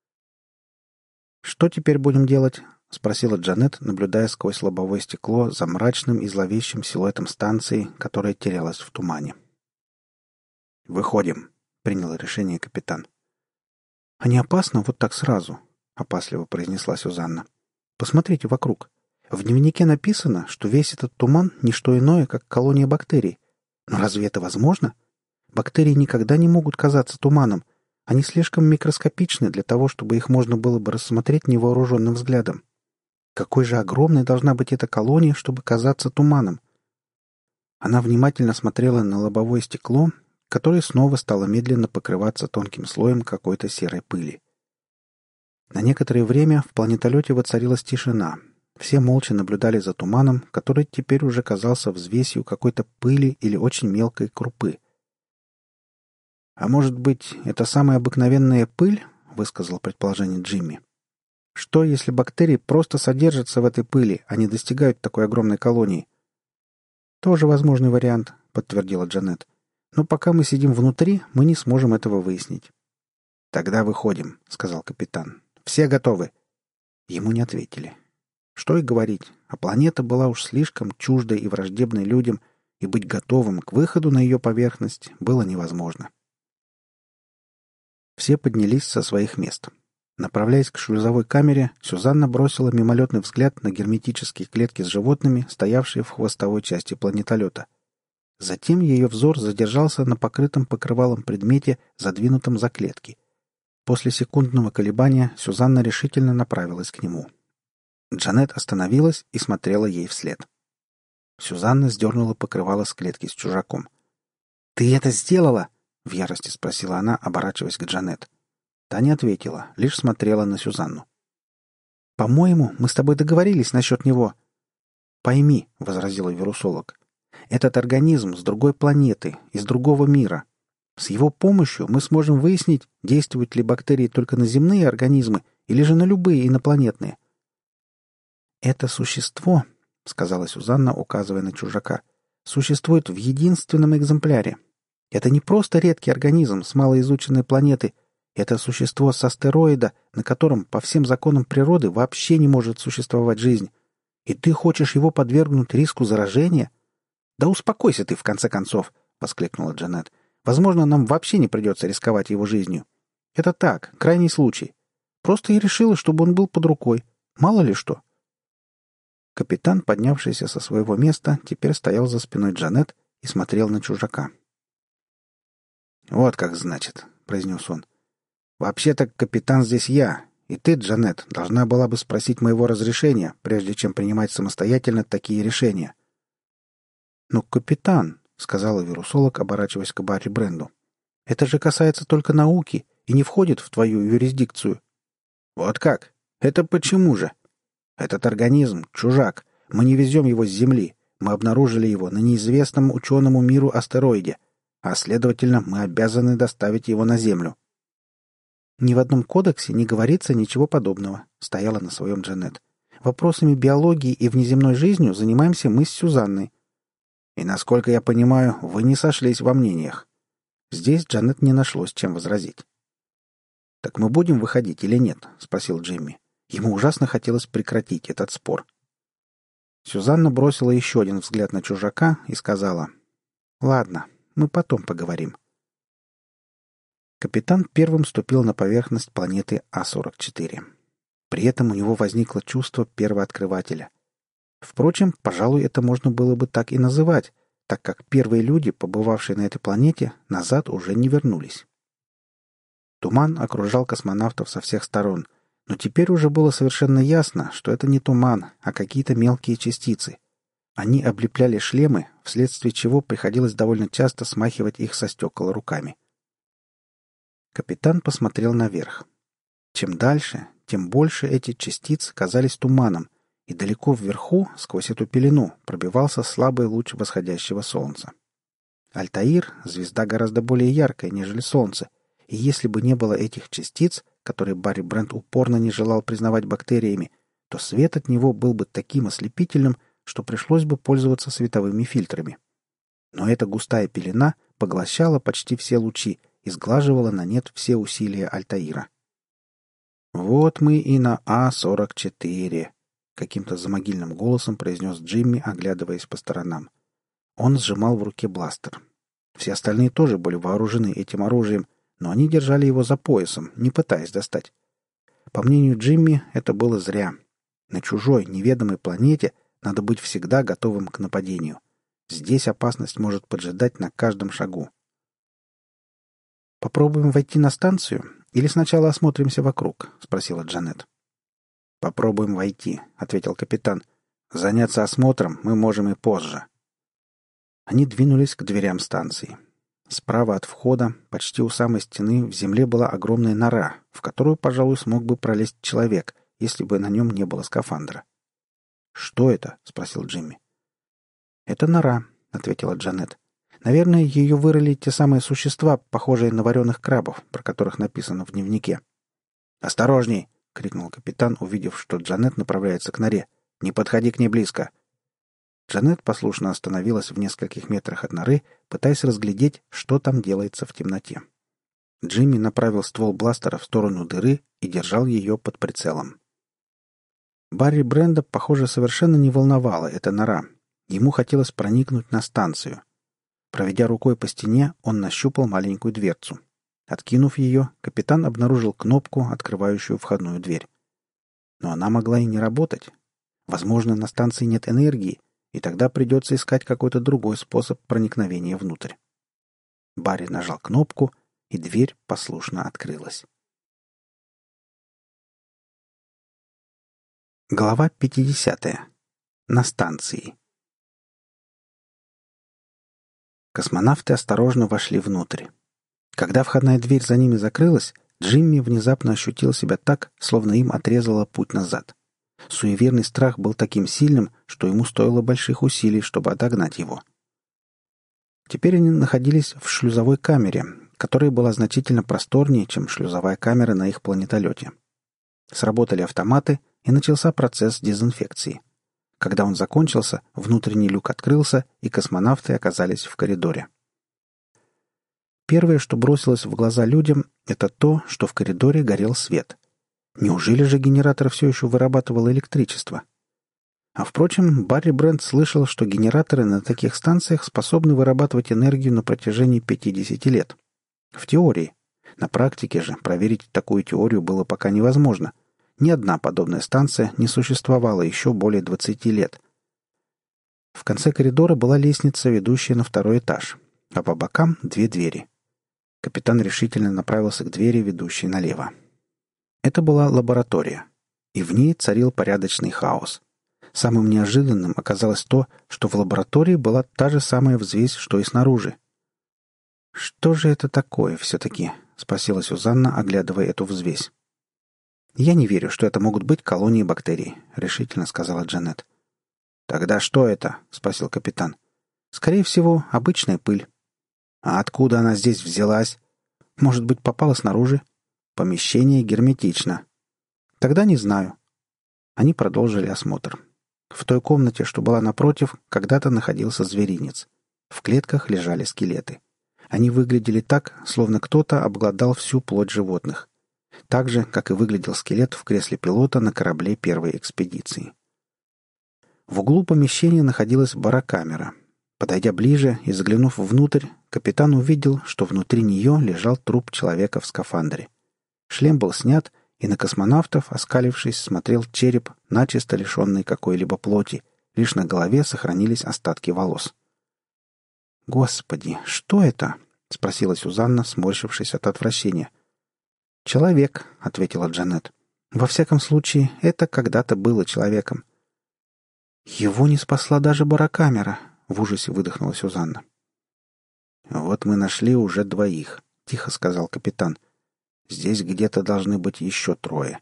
«Что теперь будем делать?» — спросила Джанет, наблюдая сквозь лобовое стекло за мрачным и зловещим силуэтом станции, которая терялась в тумане. «Выходим», — принял решение капитан. «А не опасно вот так сразу?» — опасливо произнесла Сюзанна. «Посмотрите вокруг. В дневнике написано, что весь этот туман — не что иное, как колония бактерий. Но разве это возможно? Бактерии никогда не могут казаться туманом. Они слишком микроскопичны для того, чтобы их можно было бы рассмотреть невооруженным взглядом. Какой же огромной должна быть эта колония, чтобы казаться туманом?» Она внимательно смотрела на лобовое стекло, которое снова стало медленно покрываться тонким слоем какой-то серой пыли. На некоторое время в планетолете воцарилась тишина. Все молча наблюдали за туманом, который теперь уже казался взвесью какой-то пыли или очень мелкой крупы. «А может быть, это самая обыкновенная пыль?» — высказал предположение Джимми. «Что, если бактерии просто содержатся в этой пыли, а не достигают такой огромной колонии?» «Тоже возможный вариант», — подтвердила Джанет. «Но пока мы сидим внутри, мы не сможем этого выяснить». «Тогда выходим», — сказал капитан. «Все готовы?» Ему не ответили. Что и говорить, а планета была уж слишком чуждой и враждебной людям, и быть готовым к выходу на ее поверхность было невозможно. Все поднялись со своих мест. Направляясь к шлюзовой камере, Сюзанна бросила мимолетный взгляд на герметические клетки с животными, стоявшие в хвостовой части планетолета. Затем ее взор задержался на покрытом покрывалом предмете, задвинутом за клетки. После секундного колебания Сюзанна решительно направилась к нему. Джанет остановилась и смотрела ей вслед. Сюзанна сдернула покрывало с клетки с чужаком. «Ты это сделала?» — в ярости спросила она, оборачиваясь к Джанет. Та не ответила, лишь смотрела на Сюзанну. «По-моему, мы с тобой договорились насчет него». «Пойми», — возразила вирусолог, — «этот организм с другой планеты, из другого мира. С его помощью мы сможем выяснить, действуют ли бактерии только на земные организмы или же на любые инопланетные». «Это существо», — сказала Сюзанна, указывая на чужака, — «существует в единственном экземпляре. Это не просто редкий организм с малоизученной планеты. Это существо с астероида, на котором по всем законам природы вообще не может существовать жизнь. И ты хочешь его подвергнуть риску заражения? Да успокойся ты, в конце концов, — воскликнула Джанет. Возможно, нам вообще не придется рисковать его жизнью. Это так, крайний случай. Просто я решила, чтобы он был под рукой. Мало ли что. Капитан, поднявшийся со своего места, теперь стоял за спиной Джанет и смотрел на чужака. «Вот как значит», — произнес он. «Вообще-то капитан здесь я, и ты, Джанет, должна была бы спросить моего разрешения, прежде чем принимать самостоятельно такие решения». «Но, капитан», — сказала вирусолог, оборачиваясь к Барри Бренду, — «это же касается только науки и не входит в твою юрисдикцию». «Вот как? Это почему же? Этот организм — чужак. Мы не везем его с Земли. Мы обнаружили его на неизвестном ученому миру астероиде, а, следовательно, мы обязаны доставить его на Землю». «Ни в одном кодексе не говорится ничего подобного», — стояла на своем Джанет. «Вопросами биологии и внеземной жизнью занимаемся мы с Сюзанной». «И, насколько я понимаю, вы не сошлись во мнениях». Здесь Джанет не нашлось, чем возразить. «Так мы будем выходить или нет?» — спросил Джимми. Ему ужасно хотелось прекратить этот спор. Сюзанна бросила еще один взгляд на чужака и сказала: «Ладно, мы потом поговорим». Капитан первым ступил на поверхность планеты А-44. При этом у него возникло чувство первооткрывателя. Впрочем, пожалуй, это можно было бы так и называть, так как первые люди, побывавшие на этой планете, назад уже не вернулись. Туман окружал космонавтов со всех сторон, но теперь уже было совершенно ясно, что это не туман, а какие-то мелкие частицы. Они облепляли шлемы, вследствие чего приходилось довольно часто смахивать их со стекол руками. Капитан посмотрел наверх. Чем дальше, тем больше эти частицы казались туманом, и далеко вверху, сквозь эту пелену, пробивался слабый луч восходящего солнца. Альтаир — звезда гораздо более яркая, нежели солнце, и если бы не было этих частиц, которые Барри Брент упорно не желал признавать бактериями, то свет от него был бы таким ослепительным, что пришлось бы пользоваться световыми фильтрами. Но эта густая пелена поглощала почти все лучи и сглаживала на нет все усилия Альтаира. «Вот мы и на А-44», — каким-то замогильным голосом произнес Джимми, оглядываясь по сторонам. Он сжимал в руке бластер. Все остальные тоже были вооружены этим оружием, но они держали его за поясом, не пытаясь достать. По мнению Джимми, это было зря. На чужой, неведомой планете надо быть всегда готовым к нападению. Здесь опасность может поджидать на каждом шагу. «Попробуем войти на станцию или сначала осмотримся вокруг?» — спросила Джанет. «Попробуем войти», — ответил капитан. «Заняться осмотром мы можем и позже». Они двинулись к дверям станции. Справа от входа, почти у самой стены, в земле была огромная нора, в которую, пожалуй, смог бы пролезть человек, если бы на нем не было скафандра. «Что это?» — спросил Джимми. «Это нора», — ответила Джанет. «Наверное, ее вырыли те самые существа, похожие на вареных крабов, про которых написано в дневнике». «Осторожней!» — крикнул капитан, увидев, что Джанет направляется к норе. «Не подходи к ней близко!» Джанет послушно остановилась в нескольких метрах от норы, пытаясь разглядеть, что там делается в темноте. Джимми направил ствол бластера в сторону дыры и держал ее под прицелом. Барри Бренда, похоже, совершенно не волновала эта нора. Ему хотелось проникнуть на станцию. Проведя рукой по стене, он нащупал маленькую дверцу. Откинув ее, капитан обнаружил кнопку, открывающую входную дверь. Но она могла и не работать. Возможно, на станции нет энергии, и тогда придется искать какой-то другой способ проникновения внутрь. Барри нажал кнопку, и дверь послушно открылась. Глава 50. На станции. Космонавты осторожно вошли внутрь. Когда входная дверь за ними закрылась, Джимми внезапно ощутил себя так, словно им отрезало путь назад. Суеверный страх был таким сильным, что ему стоило больших усилий, чтобы отогнать его. Теперь они находились в шлюзовой камере, которая была значительно просторнее, чем шлюзовая камера на их планетолете. Сработали автоматы, и начался процесс дезинфекции. Когда он закончился, внутренний люк открылся, и космонавты оказались в коридоре. Первое, что бросилось в глаза людям, это то, что в коридоре горел свет. Неужели же генератор все еще вырабатывал электричество? А впрочем, Барри Брент слышал, что генераторы на таких станциях способны вырабатывать энергию на протяжении 50 лет. В теории. На практике же проверить такую теорию было пока невозможно. Ни одна подобная станция не существовала еще более 20 лет. В конце коридора была лестница, ведущая на второй этаж, а по бокам 2 двери. Капитан решительно направился к двери, ведущей налево. Это была лаборатория, и в ней царил порядочный хаос. Самым неожиданным оказалось то, что в лаборатории была та же самая взвесь, что и снаружи. «Что же это такое все-таки?» — спросила Сюзанна, оглядывая эту взвесь. «Я не верю, что это могут быть колонии бактерий», — решительно сказала Джанет. «Тогда что это?» — спросил капитан. «Скорее всего, обычная пыль». «А откуда она здесь взялась?» «Может быть, попала снаружи?» «Помещение герметично». «Тогда не знаю». Они продолжили осмотр. В той комнате, что была напротив, когда-то находился зверинец. В клетках лежали скелеты. Они выглядели так, словно кто-то обглодал всю плоть животных. Так же, как и выглядел скелет в кресле пилота на корабле первой экспедиции. В углу помещения находилась барокамера. Подойдя ближе и заглянув внутрь, капитан увидел, что внутри нее лежал труп человека в скафандре. Шлем был снят, и на космонавтов, оскалившись, смотрел череп, начисто лишенный какой-либо плоти. Лишь на голове сохранились остатки волос. «Господи, что это?» — спросила Сюзанна, сморщившись от отвращения. «Человек», — ответила Джанет. «Во всяком случае, это когда-то было человеком». «Его не спасла даже барокамера», — в ужасе выдохнула Сюзанна. «Вот мы нашли уже 2, — тихо сказал капитан. Здесь где-то должны быть еще 3.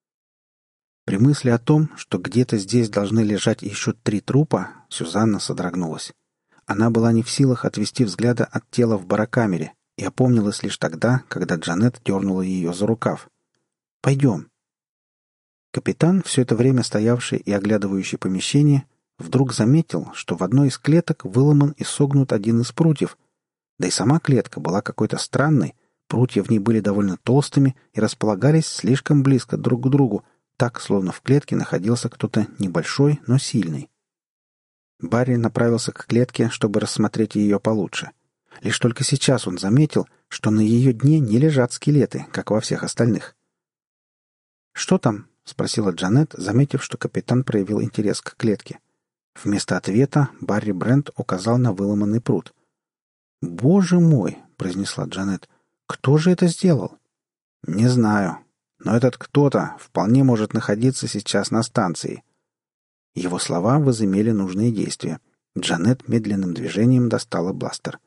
При мысли о том, что где-то здесь должны лежать еще 3 трупа, Сюзанна содрогнулась. Она была не в силах отвести взгляда от тела в барокамере и опомнилась лишь тогда, когда Джанет дернула ее за рукав. «Пойдем». Капитан, все это время стоявший и оглядывающий помещение, вдруг заметил, что в одной из клеток выломан и согнут один из прутьев, да и сама клетка была какой-то странной, прутья в ней были довольно толстыми и располагались слишком близко друг к другу, так, словно в клетке находился кто-то небольшой, но сильный. Барри направился к клетке, чтобы рассмотреть ее получше. Лишь только сейчас он заметил, что на ее дне не лежат скелеты, как во всех остальных. «Что там?» — спросила Джанет, заметив, что капитан проявил интерес к клетке. Вместо ответа Барри Брент указал на выломанный прут. «Боже мой!» — произнесла Джанет. «Кто же это сделал?» «Не знаю. Но этот кто-то вполне может находиться сейчас на станции». Его слова возымели нужные действия. Джанет медленным движением достала бластер.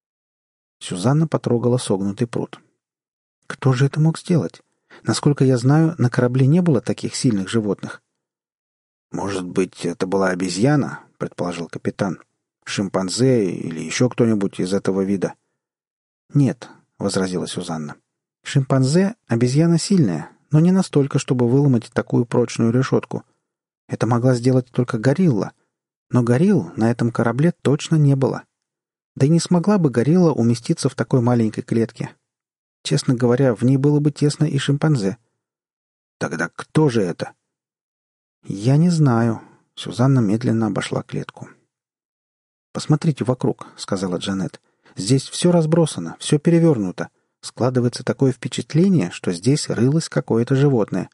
Сюзанна потрогала согнутый прут. «Кто же это мог сделать? Насколько я знаю, на корабле не было таких сильных животных». «Может быть, это была обезьяна?» — предположил капитан. «Шимпанзе или еще кто-нибудь из этого вида?» «Нет», — возразила Сюзанна. «Шимпанзе — обезьяна сильная, но не настолько, чтобы выломать такую прочную решетку. Это могла сделать только горилла. Но горилл на этом корабле точно не было. Да и не смогла бы горилла уместиться в такой маленькой клетке. Честно говоря, в ней было бы тесно и шимпанзе». «Тогда кто же это?» «Я не знаю». Сюзанна медленно обошла клетку. «Посмотрите вокруг», — сказала Джанет. «Здесь все разбросано, все перевернуто. Складывается такое впечатление, что здесь рылось какое-то животное».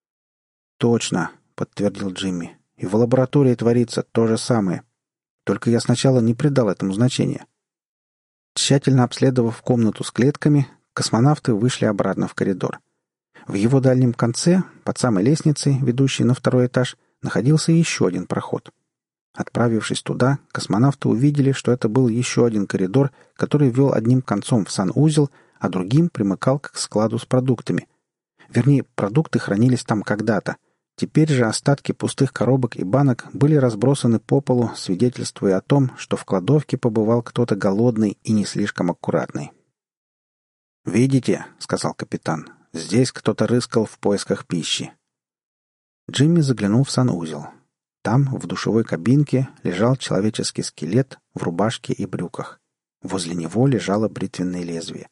«Точно», — подтвердил Джимми. «И в лаборатории творится то же самое. Только я сначала не придал этому значения». Тщательно обследовав комнату с клетками, космонавты вышли обратно в коридор. В его дальнем конце, под самой лестницей, ведущей на 2 этаж, находился еще один проход. Отправившись туда, космонавты увидели, что это был еще один коридор, который вел одним концом в санузел, а другим примыкал к складу с продуктами. Вернее, продукты хранились там когда-то. Теперь же остатки пустых коробок и банок были разбросаны по полу, свидетельствуя о том, что в кладовке побывал кто-то голодный и не слишком аккуратный. «Видите», — сказал капитан, — «здесь кто-то рыскал в поисках пищи». Джимми заглянул в санузел. Там, в душевой кабинке, лежал человеческий скелет в рубашке и брюках. Возле него лежало бритвенное лезвие.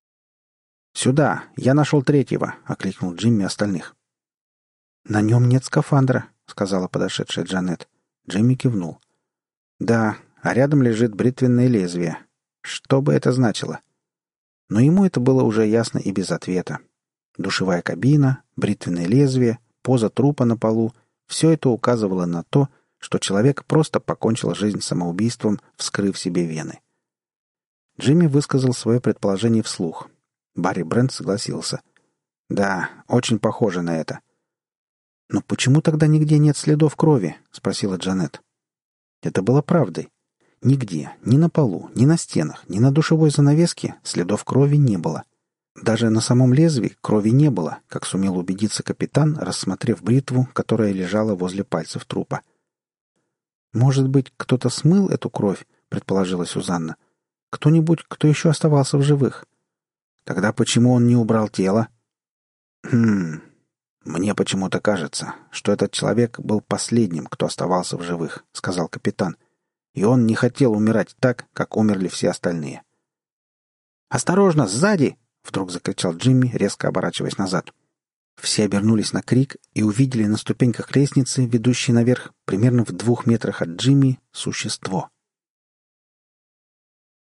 «Сюда! Я нашел 3-го!» — окликнул Джимми остальных. «На нем нет скафандра», — сказала подошедшая Джанет. Джимми кивнул. «Да, а рядом лежит бритвенное лезвие. Что бы это значило?» Но ему это было уже ясно и без ответа. Душевая кабина, бритвенное лезвие, поза трупа на полу — все это указывало на то, что человек просто покончил жизнь самоубийством, вскрыв себе вены. Джимми высказал свое предположение вслух. Барри Брент согласился. «Да, очень похоже на это». «Но почему тогда нигде нет следов крови?» — спросила Джанет. Это было правдой. Нигде, ни на полу, ни на стенах, ни на душевой занавеске следов крови не было. Даже на самом лезвии крови не было, как сумел убедиться капитан, рассмотрев бритву, которая лежала возле пальцев трупа. «Может быть, кто-то смыл эту кровь?» — предположила Сюзанна. «Кто-нибудь, кто еще оставался в живых?» «Тогда почему он не убрал тело?» «Мне почему-то кажется, что этот человек был последним, кто оставался в живых», — сказал капитан. «И он не хотел умирать так, как умерли все остальные». «Осторожно, сзади!» — вдруг закричал Джимми, резко оборачиваясь назад. Все обернулись на крик и увидели на ступеньках лестницы, ведущей наверх, примерно в 2 метрах от Джимми, существо.